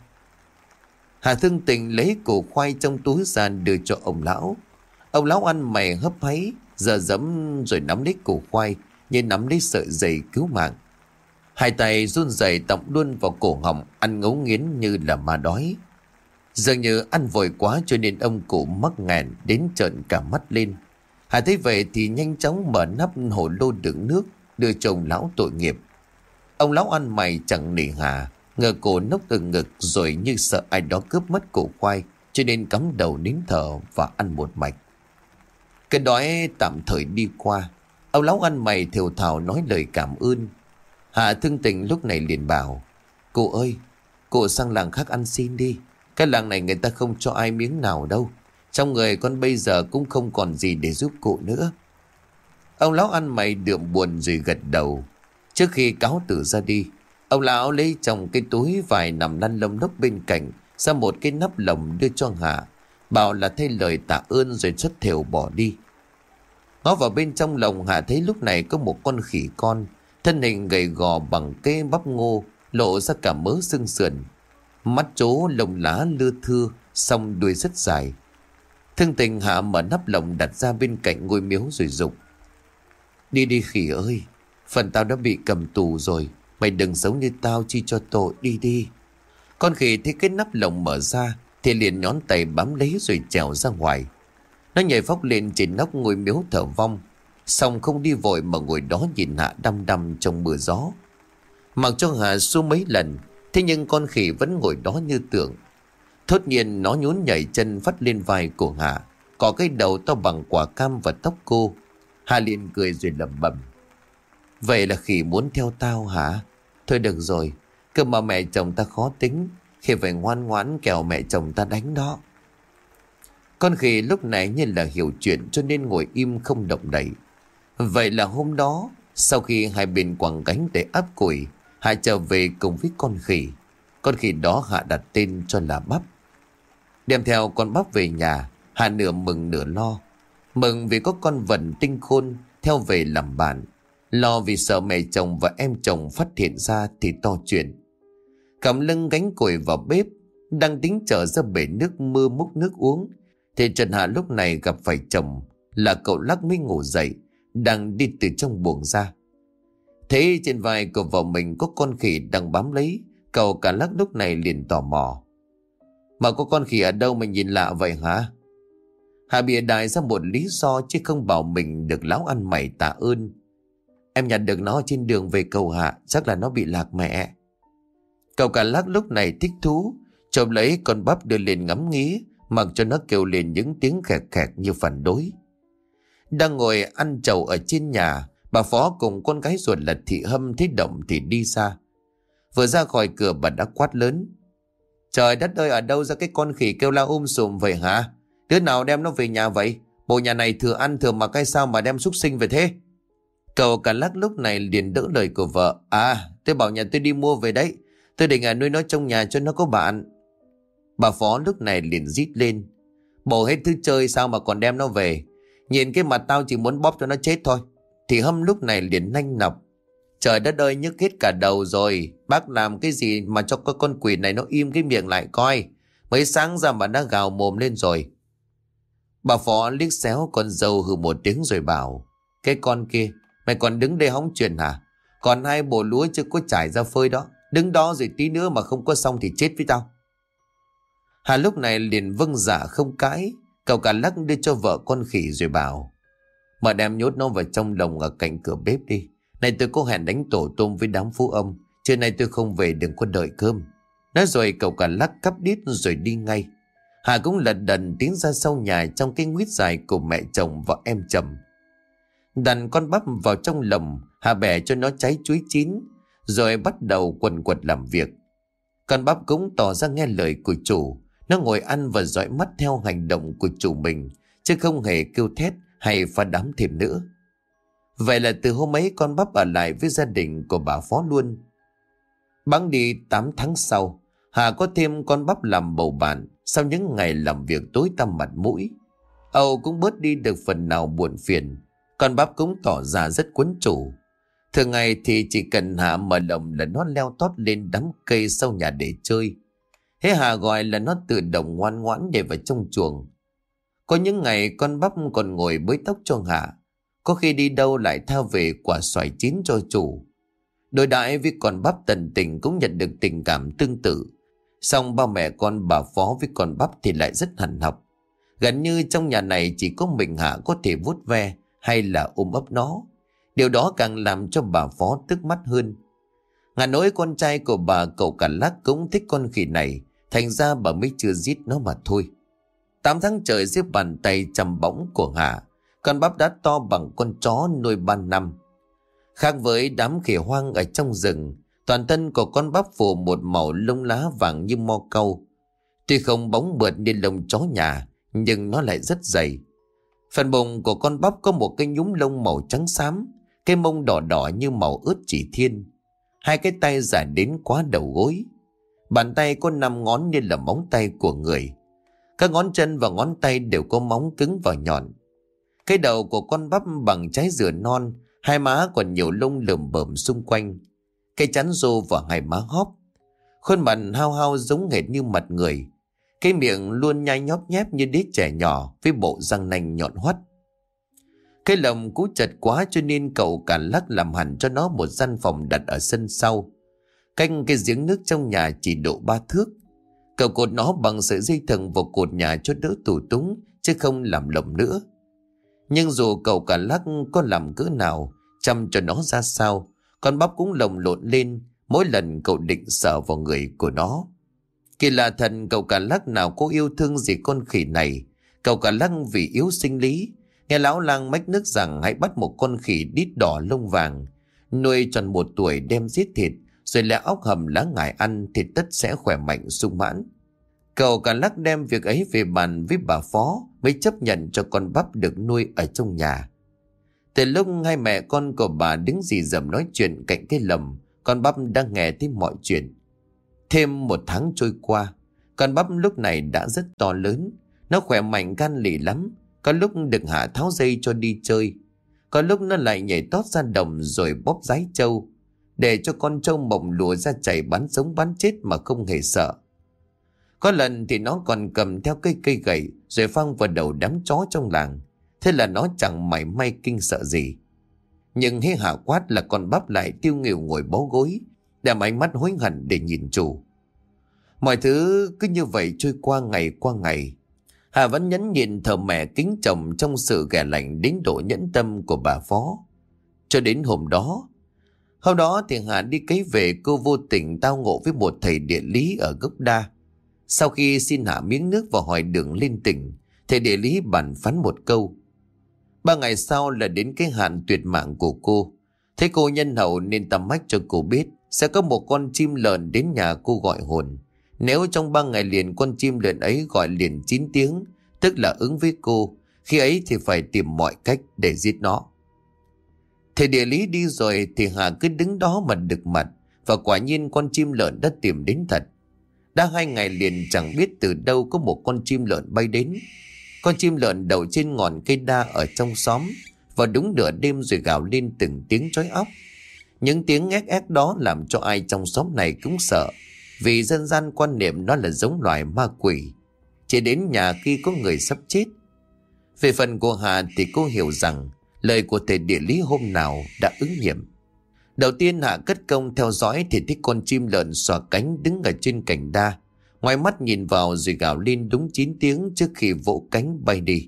Hà thương tình lấy củ khoai trong túi ra đưa cho ông lão. Ông lão ăn mày hấp háy, giờ dẫm rồi nắm lấy củ khoai như nắm lấy sợi dây cứu mạng. Hai tay run rẩy tọng luôn vào cổ họng, ăn ngấu nghiến như là ma đói. Dường như ăn vội quá cho nên ông cụ mắc nghẹn đến trợn cả mắt lên. Hà thấy vậy thì nhanh chóng mở nắp hồ lô đựng nước đưa cho ông lão tội nghiệp. Ông lão ăn mày chẳng nể Hà, ngờ cổ nốc từ ngực rồi như sợ ai đó cướp mất củ khoai, cho nên cắm đầu nín thở và ăn một mạch. Cái đói tạm thời đi qua, ông lão ăn mày thều thào nói lời cảm ơn. Hà thương tình lúc này liền bảo: "Cô ơi, cô sang làng khác ăn xin đi. Cái làng này người ta không cho ai miếng nào đâu. Trong người con bây giờ cũng không còn gì để giúp cụ nữa." Ông lão ăn mày đượm buồn rồi gật đầu. Trước khi cáo tử ra đi, ông lão lấy trong cái túi vải nằm lăn lông lốc bên cạnh ra một cái nắp lồng đưa cho Hà, bảo là thay lời tạ ơn rồi xuất thều bỏ đi. Ngó vào bên trong lồng, Hà thấy lúc này có một con khỉ con, thân hình gầy gò bằng cái bắp ngô, lộ ra cả mớ xương sườn. mắt trố lông lá lưa thưa, song đuôi rất dài. Thương Tình hạ mở nắp lồng đặt ra bên cạnh ngôi miếu rồi dục: Đi đi khỉ ơi, phần tao đã bị cầm tù rồi, mày đừng sống như tao chi cho tội, đi đi. Con khỉ thấy cái nắp lồng mở ra thì liền nhón tay bám lấy rồi trèo ra ngoài. Nó nhảy phóc lên trên nóc ngôi miếu thở vong, xong không đi vội mà ngồi đó nhìn Hạ đăm đăm trong mưa gió. Mặc cho Hạ xô mấy lần, thế nhưng con khỉ vẫn ngồi đó như tượng. Thốt nhiên nó nhún nhảy chân vắt lên vai của Hạ, có cái đầu to bằng quả cam và tóc cô. Hạ liền cười rồi lẩm bẩm: Vậy là khỉ muốn theo tao hả? Thôi được rồi, cơ mà mẹ chồng ta khó tính, khỉ phải ngoan ngoãn kẻo mẹ chồng ta đánh đó. Con khỉ lúc này như là hiểu chuyện cho nên ngồi im không động đậy. Vậy là hôm đó, sau khi hai bên quẳng gánh để áp củi, Hạ trở về cùng với con khỉ. Con khỉ đó Hạ đặt tên cho là Bắp. Đem theo con Bắp về nhà, Hạ nửa mừng nửa lo. Mừng vì có con vần tinh khôn theo về làm bạn, lo vì sợ mẹ chồng và em chồng phát hiện ra thì to chuyện. Cầm lưng gánh củi vào bếp, đang tính chở ra bể nước mưa múc nước uống, thì Trần Hạ lúc này gặp phải chồng là cậu Lắc mới ngủ dậy, đang đi từ trong buồng ra. Thấy trên vai của vợ mình có con khỉ đang bám lấy, cậu cả Lắc lúc này liền tò mò: Mà có con khỉ ở đâu mà nhìn lạ vậy hả? Hạ bịa đại ra một lý do chứ không bảo mình được lão ăn mày tạ ơn. Em nhặt được nó trên đường về cầu Hạ, chắc là nó bị lạc mẹ. Cậu cả Lắc lúc này thích thú, chộp lấy con Bắp đưa lên ngắm nghía, mặc cho nó kêu lên những tiếng khẹt khẹt như phản đối. Đang ngồi ăn trầu ở trên nhà, bà Phó cùng con gái ruột là Thị Hâm thấy động thì đi ra. Vừa ra khỏi cửa bà đã quát lớn: Trời đất ơi, ở đâu ra cái con khỉ kêu la um sùm vậy hả? Đứa nào đem nó về nhà vậy? Bộ nhà này thừa ăn thừa mặc hay sao mà đem súc sinh về thế? Cậu cả Lắc lúc này liền đỡ lời của vợ: À, tôi bảo nhà tôi đi mua về đấy, tôi định à nuôi nó trong nhà cho nó có bạn. Bà Phó lúc này liền rít lên: Bổ hết thứ chơi sao mà còn đem nó về? Nhìn cái mặt tao chỉ muốn bóp cho nó chết thôi. Thì Hâm lúc này liền nanh nọc: Trời đất ơi, nhức hết cả đầu rồi. Bác làm cái gì mà cho cái con quỷ này nó im cái miệng lại coi. Mới sáng ra mà đã gào mồm lên rồi. Bà Phó liếc xéo con dâu hừ một tiếng rồi bảo: Cái con kia, mày còn đứng đây hóng chuyện hả? Còn hai bộ lúa chưa có trải ra phơi đó, đứng đó rồi tí nữa mà không có xong thì chết với tao. Hà lúc này liền vâng dạ không cãi. Cậu cả Lắc đưa cho vợ con khỉ rồi bảo: Mà đem nhốt nó vào trong lồng ở cạnh cửa bếp đi. Này tôi có hẹn đánh tổ tôm với đám phú ông, trưa nay tôi không về, đừng có đợi cơm. Nói rồi cậu cả Lắc cắp đít rồi đi ngay. Hà cũng lật đần tiến ra sau nhà trong cái nguyết dài của mẹ chồng và em chồng. Đặt con Bắp vào trong lồng, Hà bẻ cho nó trái chuối chín, rồi bắt đầu quần quật làm việc. Con Bắp cũng tỏ ra nghe lời của chủ. Nó ngồi ăn và dõi mắt theo hành động của chủ mình, chứ không hề kêu thét hay phá đám thêm nữa. Vậy là từ hôm ấy con Bắp ở lại với gia đình của bà Phó luôn. Bẵng đi tám tháng sau, Hà có thêm con Bắp làm bầu bạn. Sau những ngày làm việc tối tăm mặt mũi, Âu cũng bớt đi được phần nào buồn phiền. Con Bắp cũng tỏ ra rất quấn chủ. Thường ngày thì chỉ cần Hà mở lồng là nó leo tót lên đám cây sau nhà để chơi. Thế Hà gọi là nó tự động ngoan ngoãn nhảy vào trong chuồng. Có những ngày con Bắp còn ngồi bới tóc cho Hà. Có khi đi đâu lại thao về quả xoài chín cho chủ. Đối đãi với con Bắp tận tình cũng nhận được tình cảm tương tự. Song ba mẹ con bà Phó với con Bắp thì lại rất hằn học. Gần như trong nhà này chỉ có mình Hạ có thể vuốt ve hay là ôm ấp nó. Điều đó càng làm cho bà Phó tức mắt hơn. Ngà nỗi con trai của bà cậu cả Lắc cũng thích con khỉ này, thành ra bà mới chưa giết nó mà thôi. Tám tháng trời dưới bàn tay chăm bóng của Hạ, con Bắp đã to bằng con chó nuôi ba năm. Khác với đám khỉ hoang ở trong rừng, toàn thân của con Bắp phủ một màu lông lá vàng như mo cau. Tuy không bóng mượt như lông chó nhà, nhưng nó lại rất dày. Phần bụng của con Bắp có một cái nhúm lông màu trắng xám, cái mông đỏ đỏ như màu ớt chỉ thiên. Hai cái tay dài đến quá đầu gối. Bàn tay có năm ngón như là móng tay của người. Các ngón chân và ngón tay đều có móng cứng và nhọn. Cái đầu của con Bắp bằng trái dừa non, hai má còn nhiều lông lởm bởm xung quanh. Cái chán rô và hai má hóp. Khuôn mặt hao hao giống hệt như mặt người. Cái miệng luôn nhai nhóp nhép như đứa trẻ nhỏ với bộ răng nanh nhọn hoắt. Cái lồng cú chật quá cho nên cậu cả lắc làm hẳn cho nó một gian phòng đặt ở sân sau. Canh cái giếng nước trong nhà chỉ độ ba thước. Cậu cột nó bằng sợi dây thừng vào cột nhà cho đỡ tù túng, chứ không làm lồng nữa. Nhưng dù cậu cả lắc có làm cỡ nào, chăm cho nó ra sao, con bắp cũng lồng lộn lên mỗi lần cậu định sờ vào người của nó. Kỳ lạ thật, cậu cả lắc nào có yêu thương gì con khỉ này. Cậu cả lắc vì yếu sinh lý, nghe lão lang mách nước rằng hãy bắt một con khỉ đít đỏ lông vàng, nuôi tròn một tuổi đem giết thịt, rồi lẽ óc hầm lá ngải ăn thì tất sẽ khỏe mạnh sung mãn. Cậu cả lắc đem việc ấy về bàn với bà Phó mới chấp nhận cho con bắp được nuôi ở trong nhà. Từ lúc hai mẹ con của bà đứng rì rầm nói chuyện cạnh cái lồng, con bắp đang nghe thấy mọi chuyện. Thêm một tháng trôi qua, con bắp lúc này đã rất to lớn. Nó khỏe mạnh gan lì lắm. Có lúc được Hạ tháo dây cho đi chơi, có lúc nó lại nhảy tót ra đồng rồi bóp dái trâu, để cho con trâu mộng lùa ra chảy bắn sống bắn chết mà không hề sợ. Có lần thì nó còn cầm theo cây cây gậy rồi phang vào đầu đám chó trong làng. Thế là nó chẳng mảy may kinh sợ gì. Nhưng hễ Hạ quát là con bắp lại tiêu nghỉu ngồi bó gối, đem ánh mắt hối hận để nhìn chủ. Mọi thứ cứ như vậy trôi qua ngày qua ngày. Hà vẫn nhẫn nhịn thờ mẹ kính chồng trong sự ghẻ lạnh đến độ nhẫn tâm của bà Phó. Cho đến hôm đó. Hôm đó thì Hà đi cấy về, cô vô tình tao ngộ với một thầy địa lý ở Gốc Đa. Sau khi xin Hà miếng nước và hỏi đường lên tỉnh, thầy địa lý bàn phán một câu. Ba ngày sau là đến cái hạn tuyệt mạng của cô. Thế cô nhân hậu nên tầm mách cho cô biết sẽ có một con chim lợn đến nhà cô gọi hồn. Nếu trong ba ngày liền con chim lợn ấy gọi liền chín tiếng, tức là ứng với cô, khi ấy thì phải tìm mọi cách để giết nó. Thầy địa lý đi rồi thì Hà cứ đứng đó mà đực mặt, và quả nhiên con chim lợn đã tìm đến thật. Đã hai ngày liền chẳng biết từ đâu có một con chim lợn bay đến. Con chim lợn đậu trên ngọn cây đa ở trong xóm, và đúng nửa đêm rồi gào lên từng tiếng chói óc. Những tiếng ép ép đó làm cho ai trong xóm này cũng sợ, vì dân gian quan niệm nó là giống loài ma quỷ, chỉ đến nhà khi có người sắp chết. Về phần của Hà thì cô hiểu rằng lời của thầy địa lý hôm nào đã ứng nghiệm. Đầu tiên Hà cất công theo dõi thì thấy con chim lợn xòa cánh đứng ở trên cành đa, ngoài mắt nhìn vào rồi gào lên đúng chín tiếng trước khi vỗ cánh bay đi.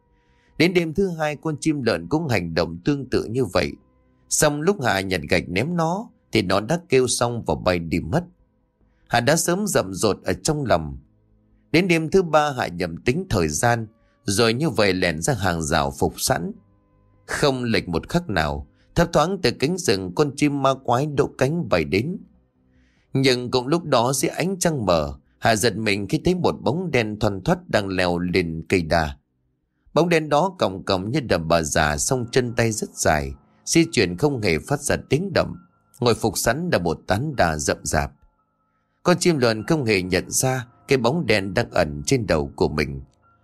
Đến đêm thứ hai, con chim lợn cũng hành động tương tự như vậy. Xong lúc Hà nhặt gạch ném nó thì nó đã kêu xong và bay đi mất. Hà đã sớm rậm rột ở trong lòng. Đến đêm thứ ba Hà nhầm tính thời gian, rồi như vậy lẻn ra hàng rào phục sẵn. Không lệch một khắc nào, thấp thoáng từ cánh rừng con chim ma quái đỗ cánh bay đến. Nhưng cũng lúc đó dưới ánh trăng mờ, Hà giật mình khi thấy một bóng đen thoăn thoắt đang leo lên cây đa. Bóng đen đó còng còng như đầm bà già, song chân tay rất dài, di chuyển không hề phát ra tiếng động. Ngồi phục sẵn là một tán đà rậm rạp. Con chim lợn không hề nhận ra cái bóng đen đang ẩn trên đầu của mình.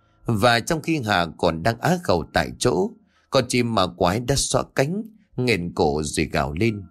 Và trong khi Hà còn đang á khẩu tại chỗ, con chim ma quái đã xõa cánh, nghển cổ rồi gào lên.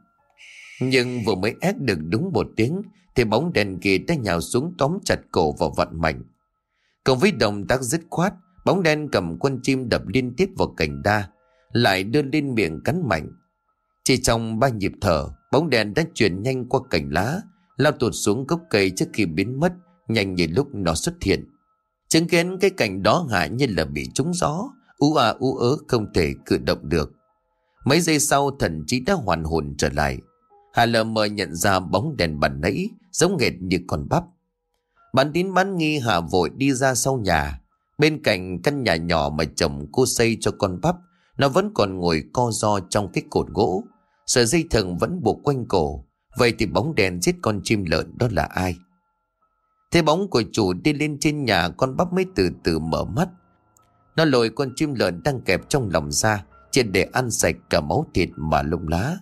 Nhưng vừa mới ép được đúng một tiếng thì bóng đen kia đã nhào xuống tóm chặt cổ và vặn mạnh. Cộng với động tác dứt khoát, bóng đen cầm con chim đập liên tiếp vào cành đa, lại đưa lên miệng cắn mạnh. Chỉ trong ba nhịp thở, bóng đen đã chuyển nhanh qua cành lá, lao tụt xuống gốc cây trước khi biến mất nhanh như lúc nó xuất hiện. Chứng kiến cái cảnh đó Hà như là bị trúng gió, ú à ú ớ không thể cử động được. Mấy giây sau thần trí đã hoàn hồn trở lại. Hà lờ mờ nhận ra bóng đèn bàn nãy giống hệt như con bắp. Bán tín bán nghi Hà vội đi ra sau nhà. Bên cạnh căn nhà nhỏ mà chồng cô xây cho con bắp, nó vẫn còn ngồi co ro trong cái cột gỗ, sợi dây thừng vẫn buộc quanh cổ. Vậy thì bóng đèn giết con chim lợn đó là ai? Thế bóng của chủ đi lên trên nhà, con bắp mới từ từ mở mắt. Nó lôi con chim lợn đang kẹp trong lòng ra, triệt để ăn sạch cả máu thịt mà lông lá.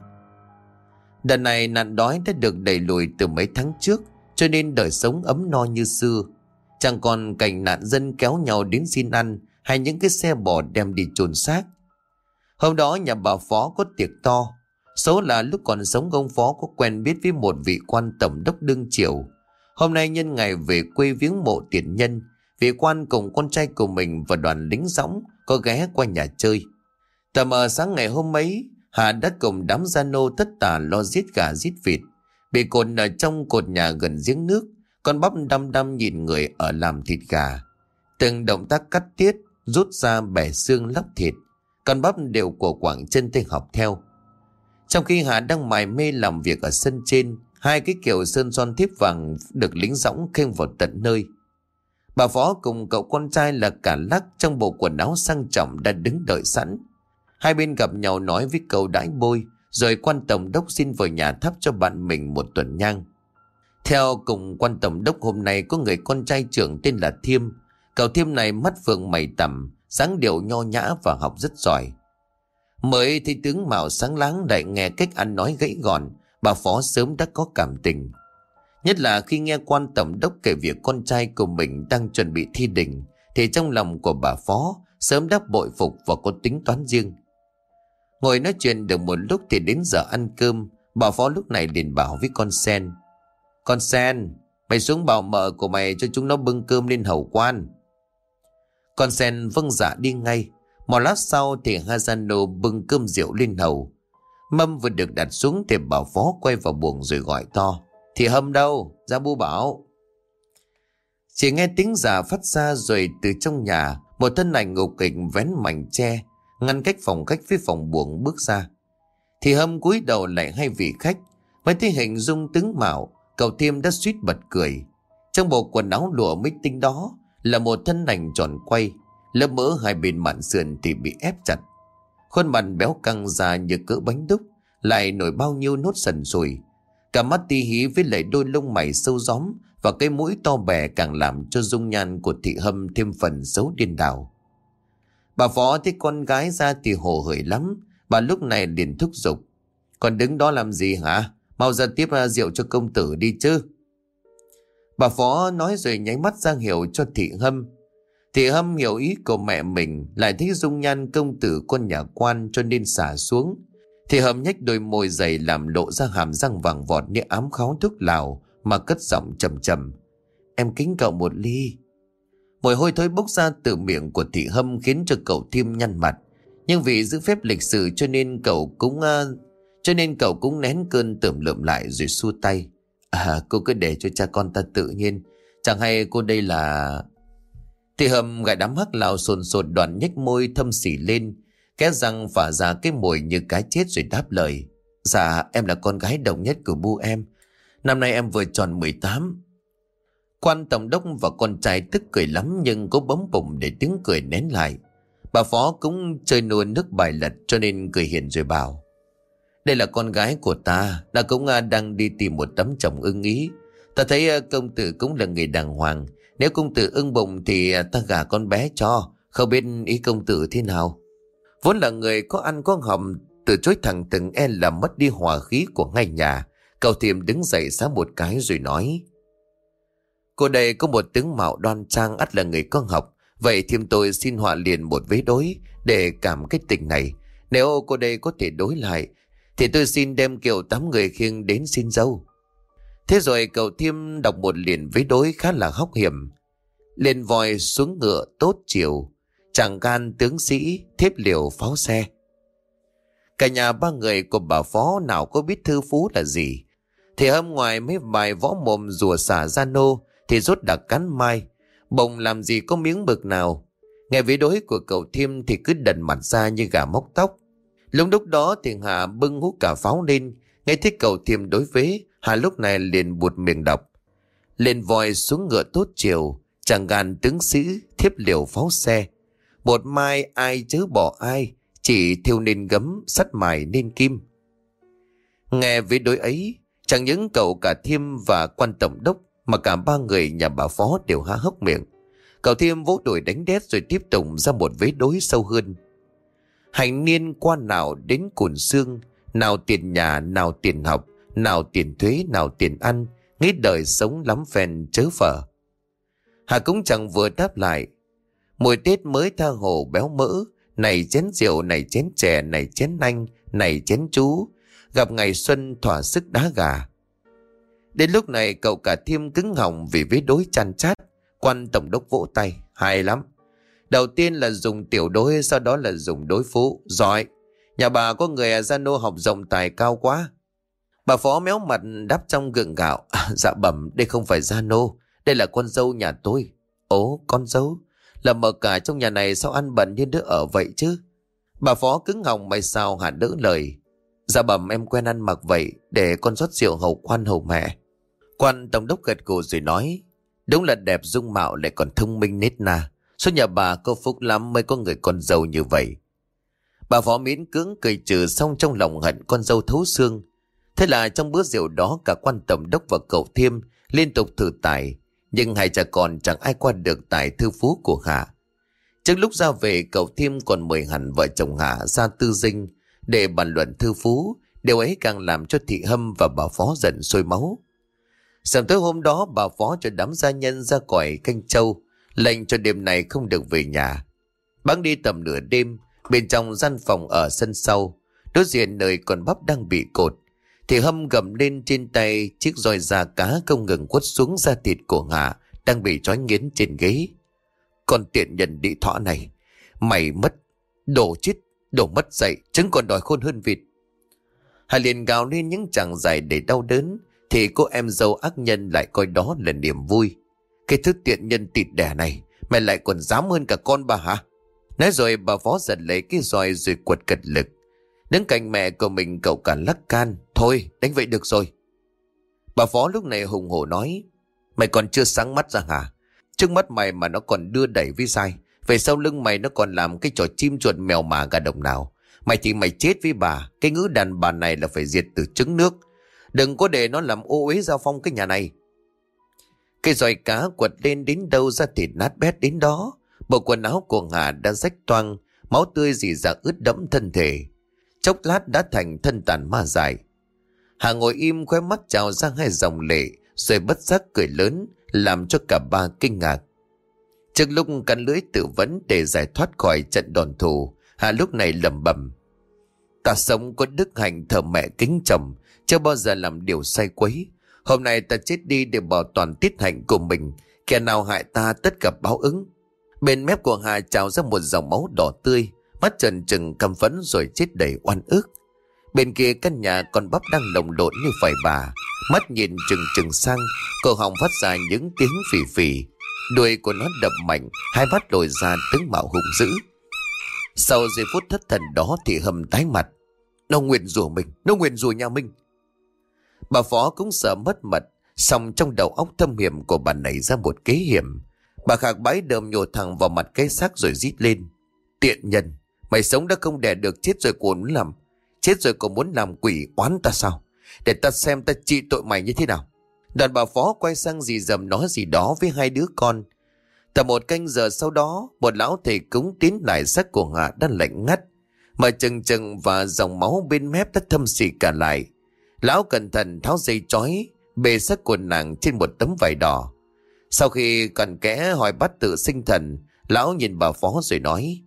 Đợt này nạn đói đã được đẩy lùi từ mấy tháng trước, cho nên đời sống ấm no như xưa. Chẳng còn cảnh nạn dân kéo nhau đến xin ăn, hay những cái xe bò đem đi chôn xác. Hôm đó nhà bà Phó có tiệc to. Số là lúc còn sống ông Phó có quen biết với một vị quan tổng đốc đương triều. Hôm nay nhân ngày về quê viếng mộ tiền nhân, vị quan cùng con trai của mình và đoàn lính dõng có ghé qua nhà chơi. Tầm mờ sáng ngày hôm ấy, Hà đã cùng đám gia nô tất tả lo giết gà giết vịt. Bị cột ở trong cột nhà gần giếng nước, con bắp đăm đăm nhìn người ở làm thịt gà. Từng động tác cắt tiết, rút ra bẻ xương lóc thịt, con bắp đều của quảng chân tay học theo. Trong khi Hà đang mải mê làm việc ở sân trên, hai cái kiểu sơn son thiếp vàng được lính dõng khen vào tận nơi. Bà Phó cùng cậu con trai là Cả Lắc trong bộ quần áo sang trọng đã đứng đợi sẵn. Hai bên gặp nhau nói với câu đãi bôi, rồi quan tổng đốc xin vào nhà thắp cho bạn mình một tuần nhang. Theo cùng quan tổng đốc, hôm nay có người con trai trưởng tên là Thiêm. Cậu Thiêm này mắt phượng mày tằm, dáng điệu nho nhã và học rất giỏi. Mới thấy tướng mạo sáng láng lại nghe cách ăn nói gãy gọn, bà Phó sớm đã có cảm tình. Nhất là khi nghe quan tổng đốc kể việc con trai của mình đang chuẩn bị thi đình, thì trong lòng của bà Phó sớm đã bội phục và có tính toán riêng. Ngồi nói chuyện được một lúc thì đến giờ ăn cơm, bà Phó lúc này liền bảo với con Sen: Con Sen, mày xuống bảo mợ của mày cho chúng nó bưng cơm lên hầu quan. Con Sen vâng dạ đi ngay. Một lát sau thì Hazano bưng cơm rượu lên hầu. Mâm vừa được đặt xuống thì bà Phó quay vào buồng rồi gọi to: Thì Hâm đâu? Ra bu bảo. Chỉ nghe tiếng già phát ra, rồi từ trong nhà một thân ảnh ngục kịch vén mảnh tre ngăn cách phòng khách với phòng buồng bước ra. Thì Hâm cúi đầu lại hai vị khách. Mới thấy hình dung tướng mạo, cậu Thiêm đã suýt bật cười. Trong bộ quần áo lụa mới tinh đó là một thân ảnh tròn quay, lớp mỡ hai bên mạn sườn thì bị ép chặt. Khuôn mặt béo căng ra như cỡ bánh đúc, lại nổi bao nhiêu nốt sần sùi. Cả mắt tí hí với lại đôi lông mày sâu gióm và cái mũi to bè càng làm cho dung nhan của thị Hâm thêm phần xấu điên đảo. Bà Phó thấy con gái ra thì hồ hởi lắm. Bà lúc này liền thúc giục: Còn đứng đó làm gì hả? Mau ra tiếp rượu cho công tử đi chứ. Bà Phó nói rồi nháy mắt ra hiệu cho thị Hâm. Thị Hâm hiểu ý của mẹ mình, lại thấy dung nhan công tử con nhà quan cho nên xả xuống. Thị Hâm nhếch đôi môi dày làm lộ ra hàm răng vàng vọt như ám khói thuốc lào mà cất giọng trầm trầm: Em kính cậu một ly. Mùi hôi thối bốc ra từ miệng của thị Hâm khiến cho cậu Thiêm nhăn mặt. Nhưng vì giữ phép lịch sự cho nên cậu cũng uh, cho nên cậu cũng nén cơn tởm lượm lại rồi xua tay: À, cô cứ để cho cha con ta tự nhiên. Chẳng hay cô đây là... Thị Hâm gãi đám hắc lào sồn sột đoạn nhếch môi thâm xỉ lên, kẽ răng phả ra cái mùi như cá chết rồi đáp lời: Dạ, em là con gái đồng nhất của bu em. Năm nay em vừa tròn mười tám. Quan tổng đốc và con trai tức cười lắm, nhưng cố bấm bụng để tiếng cười nén lại. Bà Phó cũng chơi nua nước bài lật cho nên cười hiền rồi bảo: Đây là con gái của ta, ta cũng đang đi tìm một tấm chồng ưng ý. Ta thấy công tử cũng là người đàng hoàng, nếu công tử ưng bụng thì ta gả con bé cho. Không biết ý công tử thế nào? Vốn là người có ăn có học, từ chối thẳng từng e là mất đi hòa khí của ngay nhà. Cậu Thiêm đứng dậy xá một cái rồi nói: Cô đây có một tướng mạo đoan trang, ắt là người có học. Vậy Thiêm tôi xin họa liền một vế đối để cảm cái tình này. Nếu cô đây có thể đối lại thì tôi xin đem kiệu tám người khiêng đến xin dâu. Thế rồi cậu Thiêm đọc một liền vế đối khá là hóc hiểm: Lên voi xuống ngựa tốt chiều, chẳng gan tướng sĩ thiếp liều pháo xe. Cả nhà ba người của bà Phó nào có biết thư phú là gì. Thì Hâm ngoài mấy bài võ mồm rùa xả ra nô thì rốt đặc cắn mai, bồng làm gì có miếng bực nào. Nghe vế đối của cậu Thiêm thì cứ đần mặt ra như gà móc tóc. Lúc lúc đó thì Hà bưng hút cả pháo lên. Nghe thấy cậu Thiêm đối vế, Hà lúc này liền buột miệng đọc: Lên voi xuống ngựa tốt chiều, chẳng gan tướng sĩ thiếp liều pháo xe. Một mai ai chớ bỏ ai, chỉ thiêu nên gấm sắt mài nên kim. Nghe vế đối ấy, chẳng những cậu cả Thiêm và quan tổng đốc mà cả ba người nhà bà Phó đều há hốc miệng. Cậu Thiêm vỗ đùi đánh đét rồi tiếp tục ra một vế đối sâu hơn: Hành niên qua nào đến cùn xương, nào tiền nhà, nào tiền học, nào tiền thuế, nào tiền ăn, nghĩ đời sống lắm phen chớ phở. Hà cũng chẳng vừa đáp lại: Mùi Tết mới tha hồ béo mỡ, này chén rượu, này chén chè, này chén anh, này chén chú, gặp ngày xuân thỏa sức đá gà. Đến lúc này cậu cả Thiêm cứng họng vì vế đối chan chát. Quan tổng đốc vỗ tay. Hay lắm. Đầu tiên là dùng tiểu đối, sau đó là dùng đối phú. Giỏi. Nhà bà có người ở Gia Nô học rộng tài cao quá. Bà Phó méo mặt đáp trong gượng gạo. À, dạ bẩm, đây không phải Gia Nô. Đây là con dâu nhà tôi. Ố, con dâu? Là mở cả trong nhà này sao ăn bẩn như đứa ở vậy chứ? Bà Phó cứng họng mày sao hả đỡ lời. Dạ bẩm, em quen ăn mặc vậy, để con rót rượu hầu quan hầu mẹ. Quan tổng đốc gật gù rồi nói. Đúng là đẹp dung mạo lại còn thông minh nết na. Số nhà bà có phúc lắm mới có người con dâu như vậy. Bà Phó miễn cưỡng cười trừ xong trong lòng hận con dâu thấu xương. Thế là trong bữa rượu đó cả quan tổng đốc và cậu Thiêm liên tục thử tài. Nhưng hai cha con chẳng ai qua được tài thư phú của Hạ. Trước lúc ra về cậu Thiêm còn mời hẳn vợ chồng Hạ ra tư dinh để bàn luận thư phú. Điều ấy càng làm cho Thị Hâm và bà Phó giận sôi máu. Sáng tối hôm đó bà Phó cho đám gia nhân ra còi canh trâu, lệnh cho đêm này không được về nhà. Bẵng đi tầm nửa đêm, bên trong gian phòng ở sân sau, đối diện nơi con bắp đang bị cột, thì Hâm gầm lên trên tay chiếc roi da cá không ngừng quất xuống da thịt của Hạ đang bị trói nghiến trên ghế. Con tiện nhân đĩ thọ này, mày mất, đổ chết, đổ mất dậy, trứng còn đòi khôn hơn vịt. Hà liền gào lên những chàng dài để đau đớn, thì cô em dâu ác nhân lại coi đó là niềm vui. Cái thứ tiện nhân tịt đẻ này, mày lại còn dám hơn cả con bà hả? Nói rồi bà Phó giật lấy cái roi rồi quật cật lực. Đứng cạnh mẹ của mình cậu cả lắc can. Thôi đánh vậy được rồi. Bà Phó lúc này hùng hổ nói. Mày còn chưa sáng mắt ra hả? Trước mắt mày mà nó còn đưa đẩy với sai. Về sau lưng mày nó còn làm cái trò chim chuột mèo mà gà đồng nào. Mày thì mày chết với bà. Cái ngữ đàn bà này là phải diệt từ trứng nước. Đừng có để nó làm ô uế giao phong cái nhà này. Cái roi cá quật lên đến đâu ra thịt nát bét đến đó. Bộ quần áo của Hà đã rách toang, máu tươi rỉ ra ướt đẫm thân thể. Chốc lát đã thành thân tàn ma dại. Hà ngồi im khóe mắt trào ra hai dòng lệ, rồi bất giác cười lớn, làm cho cả ba kinh ngạc. Trước lúc cắn lưỡi tự vấn để giải thoát khỏi trận đòn thù, Hà lúc này lẩm bẩm: ta sống có đức hạnh thờ mẹ kính chồng, chưa bao giờ làm điều sai quấy. Hôm nay ta chết đi để bảo toàn tiết hạnh của mình, kẻ nào hại ta tất cả báo ứng. Bên mép của Hà trào ra một dòng máu đỏ tươi, mắt trần trừng căm phẫn rồi chết đầy oan ức. Bên kia căn nhà con bắp đang lồng lộn như phải bà, mắt nhìn trừng trừng sang, cổ họng phát ra những tiếng phì phì. Đuôi của nó đập mạnh, hai mắt lồi ra tướng mạo hung dữ. Sau giây phút thất thần đó thì Hâm tái mặt. Nó nguyền rủa mình, nó nguyền rủa nhà mình. Bà Phó cũng sợ mất mật, song trong đầu óc thâm hiểm của bà nảy ra một kế hiểm. Bà khạc bái đờm nhổ thẳng vào mặt cái xác rồi rít lên: tiện nhân, mày sống đã không đẻ được, chết rồi còn muốn làm chết rồi còn muốn làm quỷ oán ta sao? Để ta xem ta trị tội mày như thế nào. Đoàn bà Phó quay sang dì dầm nói gì đó với hai đứa con. Tầm một canh giờ sau đó, một lão thầy cúng tiến lại xác của Hạ đã lạnh ngắt, mà chừng chừng và dòng máu bên mép đã thâm xì cả lại. Lão cẩn thận tháo dây trói bề xác của nàng trên một tấm vải đỏ. Sau khi cặn kẽ hỏi bắt tự sinh thần, lão nhìn bà Phó rồi nói: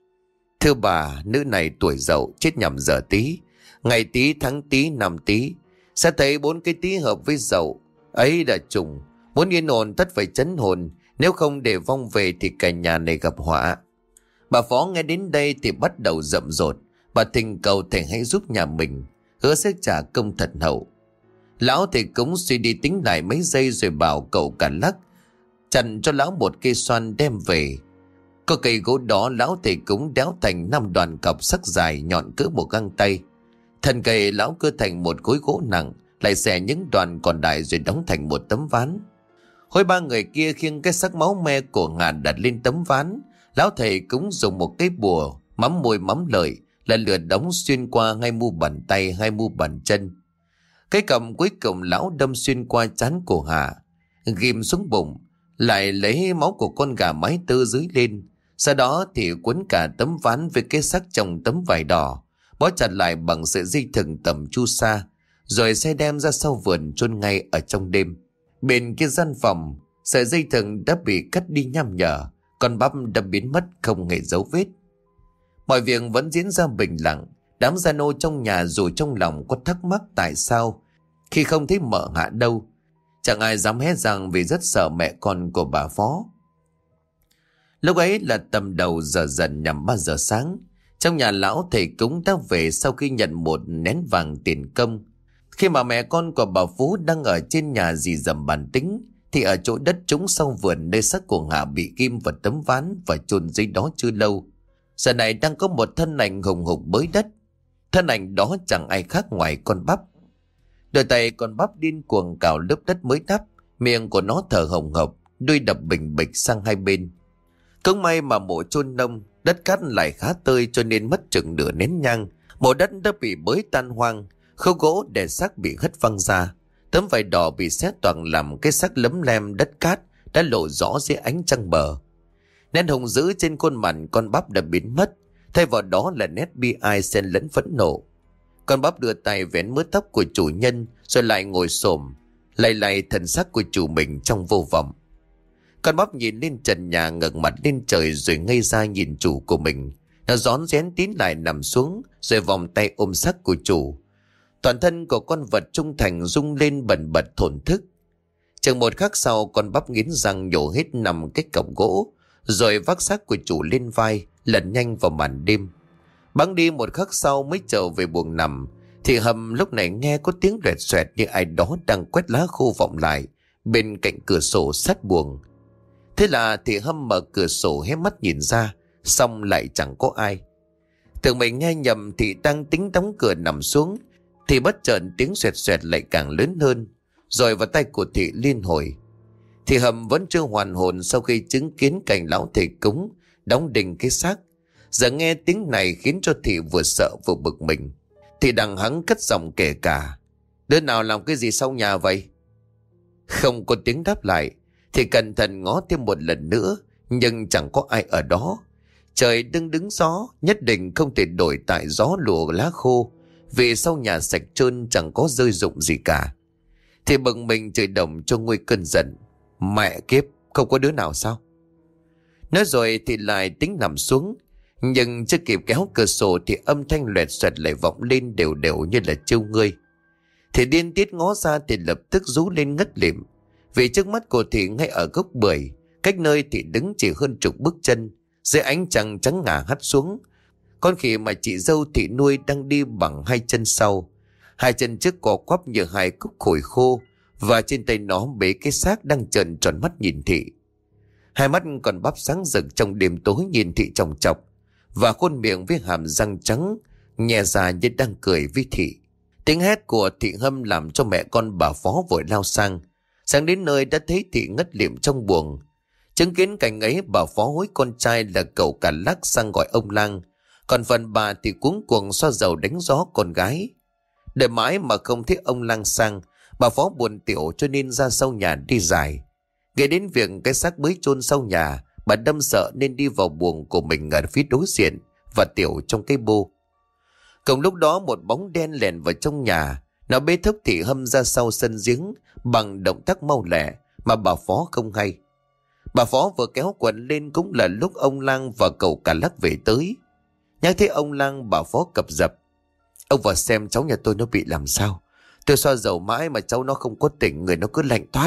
thưa bà, nữ này tuổi Dậu, chết nhằm giờ Tý, ngày Tý tháng Tý năm Tý. Sẽ thấy bốn cái Tý hợp với Dậu, ấy là trùng. Muốn yên ổn tất phải chấn hồn, nếu không để vong về thì cả nhà này gặp họa. Bà Phó nghe đến đây thì bắt đầu rậm rột. Bà thỉnh cầu thầy hãy giúp nhà mình, hứa sẽ trả công thật hậu. Lão thầy cúng suy đi tính lại mấy giây rồi bảo cậu cả lắc chặn cho lão một cây xoan đem về. Có cây gỗ đó lão thầy cúng đéo thành năm đoàn cọc sắc dài nhọn cỡ một găng tay. Thân cây lão cưa thành một khối gỗ nặng, lại xẻ những đoàn còn lại rồi đóng thành một tấm ván. Hôi ba người kia khiêng cái xác máu me của Ngàn đặt lên tấm ván. Lão thầy cúng dùng một cái bùa mắm môi mắm lợi, lần lượt đóng xuyên qua hai mu bàn tay, hai mu bàn chân. Cái cầm cuối cùng lão đâm xuyên qua trán của Hà, ghim xuống bụng, lại lấy máu của con gà mái tơ dưới lên. Sau đó thì cuốn cả tấm ván với cái xác trong tấm vải đỏ, bó chặt lại bằng sợi dây thừng tầm chu sa, rồi xe đem ra sau vườn chôn ngay ở trong đêm. Bên kia gian phòng, sợi dây thừng đã bị cắt đi nham nhở, con bắp đã biến mất không hề dấu vết. Mọi việc vẫn diễn ra bình lặng. Đám gia nô trong nhà dù trong lòng có thắc mắc tại sao khi không thấy mợ Hạ đâu, Chẳng ai dám hé răng vì rất sợ mẹ con của bà Phó. Lúc ấy là tầm đầu giờ dần nhằm ba giờ sáng. Trong nhà lão thầy cúng đã về sau khi nhận một nén vàng tiền công. Khi mà mẹ con của bà Phú đang ở trên nhà dì dầm bàn tính, thì ở chỗ đất trũng sau vườn nơi xác của Hà bị ghim vào tấm ván và chôn dưới đó chưa lâu, giờ này đang có một thân ảnh hùng hục bới đất. Thân ảnh đó chẳng ai khác ngoài con Bắp. Đôi tay con Bắp điên cuồng cào lớp đất mới đắp, miệng của nó thở hồng hộc, đuôi đập bình bịch sang hai bên. Cũng may mà mộ chôn nông, đất cát lại khá tơi cho nên mất chừng nửa nén nhang, mộ đất đã bị bới tan hoang, khâu gỗ để xác bị hất văng ra, tấm vải đỏ bị xé toạc làm cái xác lấm lem đất cát đã lộ rõ dưới ánh trăng bờ. Nét hung dữ trên khuôn mặt con Bắp đã biến mất, thay vào đó là nét bi ai xen lẫn phẫn nộ. Con Bắp đưa tay vén mớ tóc của chủ nhân rồi lại ngồi xổm lay lay thần sắc của chủ mình trong vô vọng. Con Bắp nhìn lên trần nhà, ngẩng mặt lên trời rồi ngây ra nhìn chủ của mình. Nó rón rén tiến lại nằm xuống rồi vòng tay ôm xác của chủ. Toàn thân của con vật trung thành rung lên bần bật thổn thức. Chừng một khắc sau, con Bắp nghiến răng nhổ hết nằm cái cọng gỗ, rồi vác xác của chủ lên vai, lẩn nhanh vào màn đêm. Bẵng đi một khắc sau mới trở về buồng nằm, thì Hầm lúc này nghe có tiếng loẹt xoẹt như ai đó đang quét lá khô vọng lại bên cạnh cửa sổ sát buồng. Thế là thì Hâm mở cửa sổ hé mắt nhìn ra, xong lại chẳng có ai. Tưởng mình nghe nhầm thì đang tính đóng cửa nằm xuống, thì bất chợt tiếng xoẹt xoẹt lại càng lớn hơn, rồi vào tay của Thị liên hồi. Thì Hầm vẫn chưa hoàn hồn sau khi chứng kiến cảnh lão thầy cúng đóng đinh cái xác. Giờ nghe tiếng này khiến cho Thị vừa sợ vừa bực mình. Thì đằng hắn cất giọng kể cả: "Đứa nào làm cái gì sau nhà vậy?" Không có tiếng đáp lại. Thì cẩn thận ngó thêm một lần nữa, nhưng chẳng có ai ở đó. Trời đứng đứng gió, nhất định không thể đổi tại gió lùa lá khô, vì sau nhà sạch trơn chẳng có rơi rụng gì cả. Thì bừng mình chửi đồng cho nguôi cơn giận: "Mẹ kiếp, không có đứa nào sao?" Nói rồi thì lại tính nằm xuống, nhưng chưa kịp kéo cửa sổ thì âm thanh loẹt xoẹt lại vọng lên đều đều như là trêu ngươi. Thì điên tiết ngó ra thì lập tức rú lên ngất lịm, vì trước mắt của Thị ngay ở gốc bưởi, cách nơi Thị đứng chỉ hơn chục bước chân, dưới ánh trăng trắng ngà hắt xuống, con khỉ mà chị dâu Thị nuôi đang đi bằng hai chân sau, hai chân trước co quắp như hai cúc củi khô, và trên tay nó bế cái xác đang trợn tròn mắt nhìn Thị. Hai mắt còn Bắp sáng rực trong đêm tối nhìn Thị chòng chọc, và khuôn miệng với hàm răng trắng nhè ra như đang cười với Thị. Tiếng hét của Thị Hâm làm cho mẹ con bà Phó vội lao sang. Sáng đến nơi đã thấy Thị ngất liệm trong buồng. Chứng kiến cảnh ấy, bà Phó hối con trai là cậu cả lắc sang gọi ông Lang, còn phần bà thì cuống cuồng xoa dầu đánh gió con gái. Đợi mãi mà không thấy ông Lang sang, bà Phó buồn tiểu cho nên ra sau nhà đi dài. Nghe đến việc cái xác mới chôn sau nhà, bà đâm sợ nên đi vào buồng của mình ở phía đối diện và tiểu trong cái bô. Cùng lúc đó một bóng đen lèn vào trong nhà, nó bế thốc Thị Hâm ra sau sân giếng bằng động tác mau lẹ mà bà Phó không hay. Bà Phó vừa kéo quần lên cũng là lúc ông Lang và cậu cả lắc về tới. Nhắc thấy ông Lang, bà Phó cập dập: "Ông vào xem cháu nhà tôi nó bị làm sao. Tôi xoa dầu mãi mà cháu nó không có tỉnh, người nó cứ lạnh toát."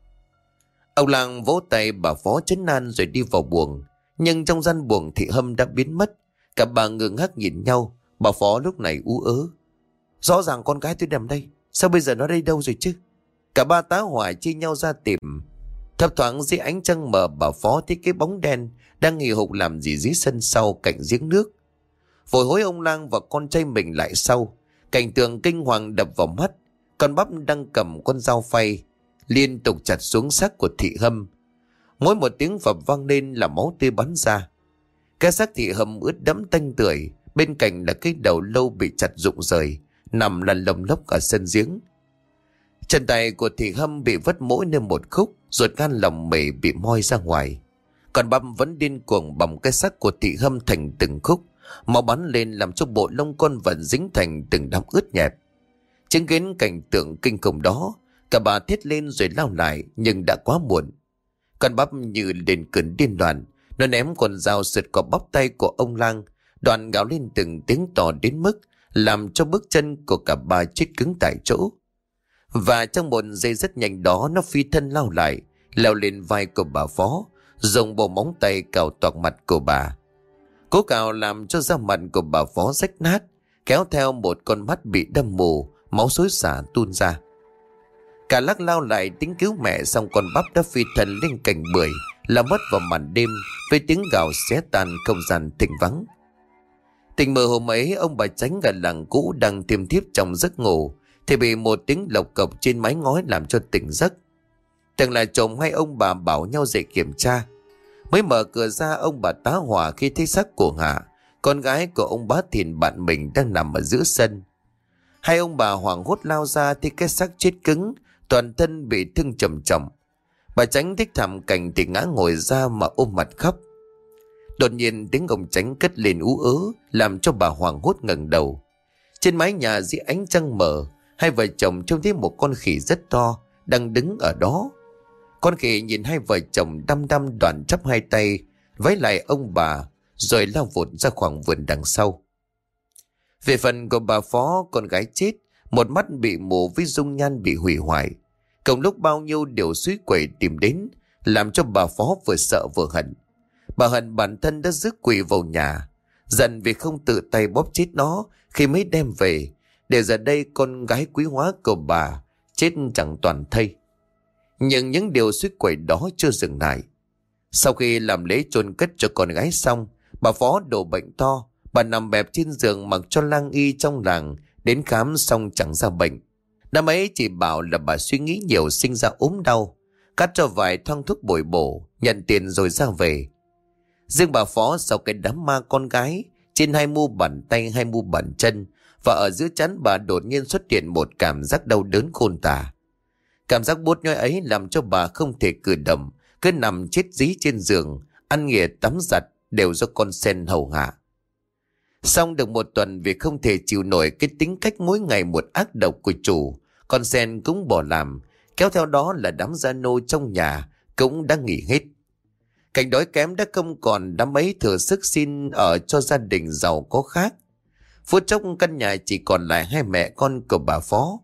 Ông Lang vỗ tay bà Phó trấn an rồi đi vào buồng. Nhưng trong gian buồng Thị Hâm đã biến mất. Cả bà ngơ ngác nhìn nhau. Bà Phó lúc này ú ớ: "Rõ ràng con gái tôi nằm đây, sao bây giờ nó đây đâu rồi chứ?" Cả ba tá hỏa chia nhau ra tìm. Thấp thoáng dưới ánh trăng mờ, bà Phó thấy cái bóng đen đang hì hục làm gì dưới sân sau cạnh giếng nước. Vội hối ông Lang và con trai mình lại sau. Cảnh tượng kinh hoàng đập vào mắt. Con Bắp đang cầm con dao phay liên tục chặt xuống xác của Thị Hâm. Mỗi một tiếng phập vang lên là máu tươi bắn ra. Cái xác Thị Hâm ướt đẫm tanh tưởi, bên cạnh là cái đầu lâu bị chặt rụng rời, nằm lăn lồng lốc ở sân giếng. Chân tay của Thị Hâm bị vất mỗi nơi một khúc, ruột gan lòng mề bị moi ra ngoài. Còn Bắp vẫn điên cuồng bầm cái xác của Thị Hâm thành từng khúc, máu bắn lên làm cho bộ lông con vật dính thành từng đám ướt nhẹp. Chứng kiến cảnh tượng kinh khủng đó, cả bà thét lên rồi lao lại, nhưng đã quá muộn. Con Bắp như lên cơn điên loạn, nó ném con dao sượt qua bắp tay của ông Lang, đoạn gào lên từng tiếng to đến mức làm cho bước chân của cả ba chết cứng tại chỗ. Và trong một giây rất nhanh đó, nó phi thân lao lại, leo lên vai của bà Phó, dùng bộ móng tay cào toạc mặt của bà. Cố cào làm cho da mặt của bà Phó rách nát, kéo theo một con mắt bị đâm mù, máu xối xả tuôn ra. Cả Lắc lao lại tính cứu mẹ, xong con Bắp đã phi thân lên cành bưởi, làm mất vào màn đêm với tiếng gào xé tan không gian thinh vắng. Tình mơ hôm ấy, ông bà Chánh ở làng cũ đang thiêm thiếp trong giấc ngủ thì bị một tiếng lộc cộc trên mái ngói làm cho tỉnh giấc. Tưởng là chồng hay ông bà bảo nhau dậy kiểm tra. Mới mở cửa ra, ông bà tá hỏa khi thấy xác của Hạ, con gái của ông Bá Thìn bạn mình, đang nằm ở giữa sân. Hai ông bà hoảng hốt lao ra thì cái xác chết cứng, toàn thân bị thương trầm trọng. Bà Chánh thích thảm cảnh thì ngã ngồi ra mà ôm mặt khóc. Đột nhiên tiếng ông Chánh cất lên ú ớ, làm cho bà hoảng hốt ngẩng đầu. Trên mái nhà dưới ánh trăng mờ, hai vợ chồng trông thấy một con khỉ rất to đang đứng ở đó. Con khỉ nhìn hai vợ chồng đăm đăm, đoạn chắp hai tay vái lại ông bà, rồi lao vụt ra khoảng vườn đằng sau. Về phần của bà Phó, con gái chết, một mắt bị mù với dung nhan bị hủy hoại. Cùng lúc bao nhiêu điều suối quẩy tìm đến, làm cho bà Phó vừa sợ vừa hận. Bà hận bản thân đã rước quỷ vào nhà, giận vì không tự tay bóp chết nó khi mới đem về, để giờ đây con gái quý hóa của bà chết chẳng toàn thây. Nhưng những điều suối quẩy đó chưa dừng lại. Sau khi làm lễ chôn cất cho con gái xong, bà Phó đổ bệnh to. Bà nằm bẹp trên giường mặc cho lang y trong làng đến khám xong chẳng ra bệnh. Năm ấy chị bảo là bà suy nghĩ nhiều sinh ra ốm đau, cắt cho vài thoang thuốc bồi bổ, nhận tiền rồi ra về. Riêng bà Phó sau cái đám ma con gái, trên hai mu bàn tay hai mu bàn chân và ở giữa trán bà đột nhiên xuất hiện một cảm giác đau đớn khôn tả. Cảm giác buốt nhói ấy làm cho bà không thể cử động, cứ nằm chết dí trên giường, ăn nghỉa tắm giặt đều do con sen hầu hạ. Xong được một tuần, vì không thể chịu nổi cái tính cách mỗi ngày một ác độc của chủ, con sen cũng bỏ làm, kéo theo đó là đám gia nô trong nhà cũng đã nghỉ hết. Cảnh đói kém đã không còn, đám ấy thừa sức xin ở cho gia đình giàu có khác. Phút chốc căn nhà chỉ còn lại hai mẹ con của bà Phó.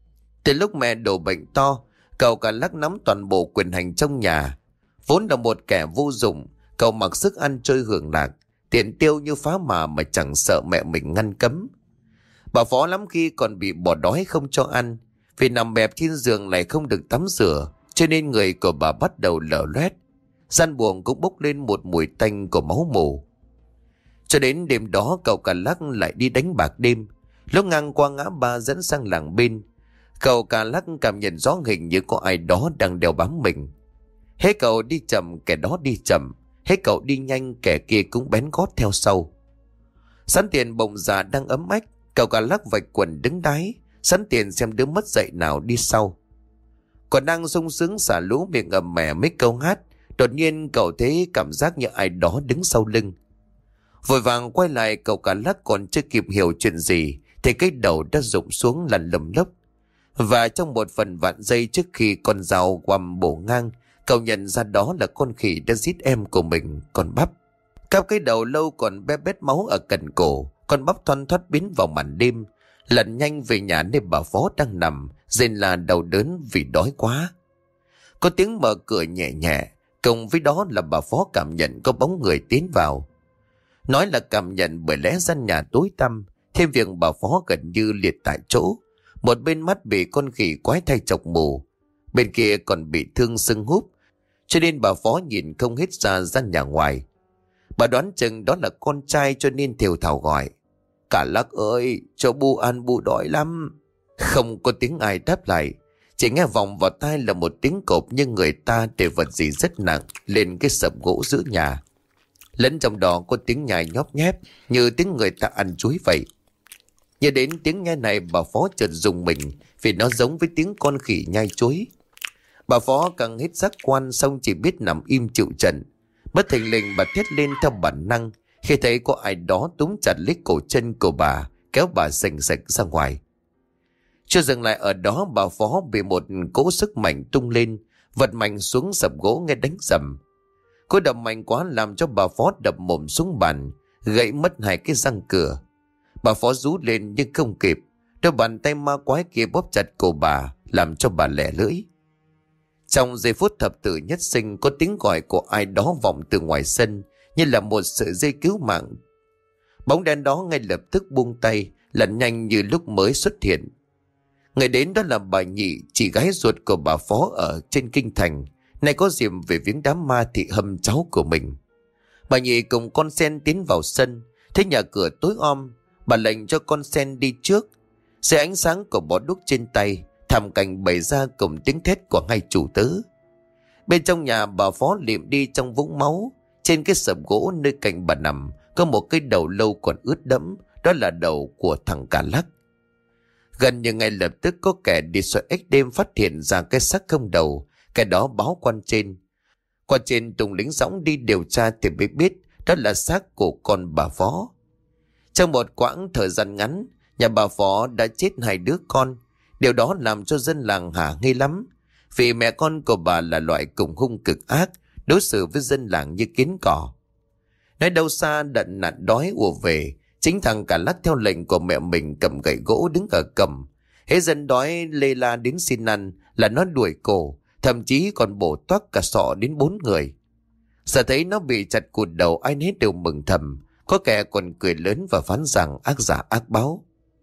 Từ lúc mẹ đổ bệnh to, cậu cả Lắc nắm toàn bộ quyền hành trong nhà. Vốn là một kẻ vô dụng, cậu mặc sức ăn chơi hưởng lạc, tiền tiêu như phá mà mà chẳng sợ mẹ mình ngăn cấm. Bà Phó lắm khi còn bị bỏ đói không cho ăn, vì nằm bẹp trên giường lại không được tắm rửa, cho nên người của bà bắt đầu lở loét. Gian buồng cũng bốc lên một mùi tanh của máu mù. Cho đến đêm đó, cậu cả Lắc lại đi đánh bạc đêm. Lúc ngang qua ngã ba dẫn sang làng bên, cậu cả Lắc cảm nhận rõ hình như có ai đó đang đeo bám mình. Hết cậu đi chậm, kẻ đó đi chậm. Hết cậu đi nhanh, kẻ kia cũng bén gót theo sau. Sẵn tiền bồng già đang ấm ách, cậu cả Lắc vạch quần đứng đáy, sẵn tiền xem đứa mất dậy nào đi sau. Còn đang sung sướng xả lũ miệng ầm mẻ mấy câu hát, đột nhiên cậu thấy cảm giác như ai đó đứng sau lưng. Vội vàng quay lại, cậu cả Lắc còn chưa kịp hiểu chuyện gì thì cái đầu đã rụng xuống lăn lầm lốc. Và trong một phần vạn giây trước khi con dao quằm bổ ngang, cậu nhận ra đó là con khỉ đã giết em của mình, con Bắp. Cắp cái đầu lâu còn bé bét máu ở cạnh cổ, con Bắp thoăn thoắt biến vào màn đêm, lặn nhanh về nhà nơi bà Phó đang nằm, rên là đau đớn vì đói quá. Có tiếng mở cửa nhẹ nhẹ, cùng với đó là bà Phó cảm nhận có bóng người tiến vào. Nói là cảm nhận bởi lẽ gian nhà tối tăm, thêm việc bà Phó gần như liệt tại chỗ. Một bên mắt bị con khỉ quái thai chọc mù, bên kia còn bị thương sưng húp, cho nên bà Phó nhìn không hết ra gian nhà ngoài. Bà đoán chừng đó là con trai cho nên thều thào gọi: "Cả Lắc ơi, cho bu ăn, bu đói lắm." Không có tiếng ai đáp lại, chỉ nghe vọng vào tai là một tiếng cộp như người ta để vật gì rất nặng lên cái sập gỗ giữa nhà. Lẫn trong đó có tiếng nhai nhóp nhép như tiếng người ta ăn chuối vậy. Nhớ đến tiếng nhai này, bà Phó chợt rùng mình vì nó giống với tiếng con khỉ nhai chuối. Bà Phó càng hết giác quan, xong chỉ biết nằm im chịu trận. Bất thình lình bà thét lên theo bản năng khi thấy có ai đó túm chặt lấy cổ chân của bà, kéo bà sành sạch ra ngoài. Chưa dừng lại ở đó, bà Phó bị một cỗ sức mạnh tung lên, vật mạnh xuống sập gỗ nghe đánh rầm. Cú đập mạnh quá làm cho bà Phó đập mồm xuống bàn, gãy mất hai cái răng cửa. Bà Phó rú lên nhưng không kịp, đôi bàn tay ma quái kia bóp chặt cổ bà, làm cho bà lẻ lưỡi. Trong giây phút thập tử nhất sinh, có tiếng gọi của ai đó vọng từ ngoài sân như là một sợi dây cứu mạng. Bóng đen đó ngay lập tức buông tay, lẩn nhanh như lúc mới xuất hiện. Người đến đó là bà Nhị, chị gái ruột của bà Phó ở trên kinh thành, nay có dịp về viếng đám ma thị hâm cháu của mình. Bà Nhị cùng con sen tiến vào sân, thấy nhà cửa tối om, bà lệnh cho con sen đi trước. Dưới ánh sáng của bó đuốc trên tay, thảm cảnh bày ra cùng tiếng thét của hai chủ tớ. Bên trong nhà, bà Phó liệm đi trong vũng máu. Trên cái sập gỗ nơi cạnh bà nằm có một cái đầu lâu còn ướt đẫm, đó là đầu của thằng Cả Lắc. Gần như ngay lập tức có kẻ đi soi ếch đêm phát hiện ra cái xác không đầu, cái đó báo quan trên. Quan trên Tùng lính dõng đi điều tra thì mới biết đó là xác của con bà Phó. Trong một quãng thời gian ngắn, nhà bà Phó đã chết hai đứa con. Điều đó làm cho dân làng hả nghi lắm, vì mẹ con của bà là loại cùng hung cực ác, đối xử với dân làng như kiến cỏ. Nói đâu xa, đận nạn đói ùa về, chính thằng Cả Lắc theo lệnh của mẹ mình cầm gậy gỗ đứng ở cầm. Hễ dân đói lê la đến xin ăn là nó đuổi cổ, thậm chí còn bổ toác cả sọ đến bốn người. Giờ thấy nó bị chặt cụt đầu, ai nấy đều mừng thầm, có kẻ còn cười lớn và phán rằng ác giả ác báo.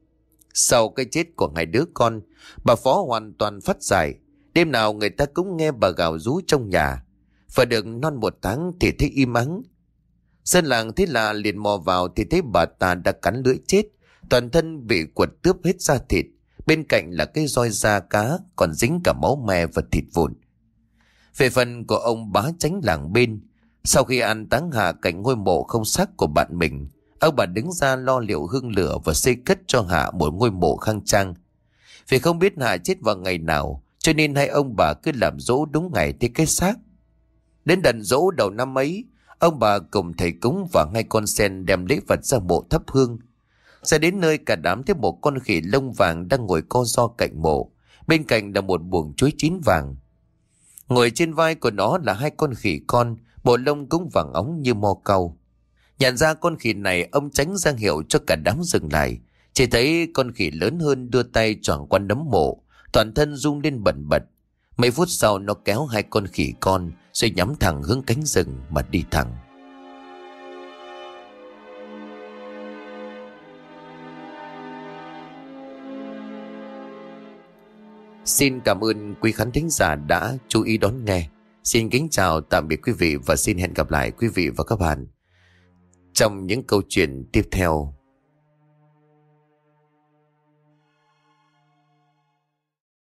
Sau cái chết của hai đứa con, bà Phó hoàn toàn phát giải. Đêm nào người ta cũng nghe bà gào rú trong nhà. Và được non một tháng thì thấy im ắng. Dân làng thấy lạ liền mò vào thì thấy bà ta đã cắn lưỡi chết, toàn thân bị quật tước hết da thịt. Bên cạnh là cái roi da cá còn dính cả máu me và thịt vụn. Về phần của ông bá chánh làng bên, sau khi an táng hạ cạnh ngôi mộ không xác của bạn mình, ông bà đứng ra lo liệu hương lửa và xây cất cho Hạ một ngôi mộ khang trang. Vì không biết Hạ chết vào ngày nào, cho nên hai ông bà cứ làm dỗ đúng ngày tới cái xác. Đến đần dỗ đầu năm ấy, ông bà cùng thầy cúng và ngay con sen đem lễ vật ra mộ thắp hương. Ra đến nơi, cả đám thấy một con khỉ lông vàng đang ngồi co ro cạnh mộ, bên cạnh là một buồng chuối chín vàng. Ngồi trên vai của nó là hai con khỉ con, bộ lông cũng vàng óng như mo cau. Nhận ra con khỉ này, ông Chánh ra hiệu cho cả đám dừng lại. Chỉ thấy con khỉ lớn hơn đưa tay choàng qua nấm mộ, toàn thân rung lên bần bật. Mấy phút sau nó kéo hai con khỉ con rồi nhắm thẳng hướng cánh rừng mà đi thẳng. Xin cảm ơn quý khán thính giả đã chú ý đón nghe. Xin kính chào tạm biệt quý vị và xin hẹn gặp lại quý vị và các bạn trong những câu chuyện tiếp theo.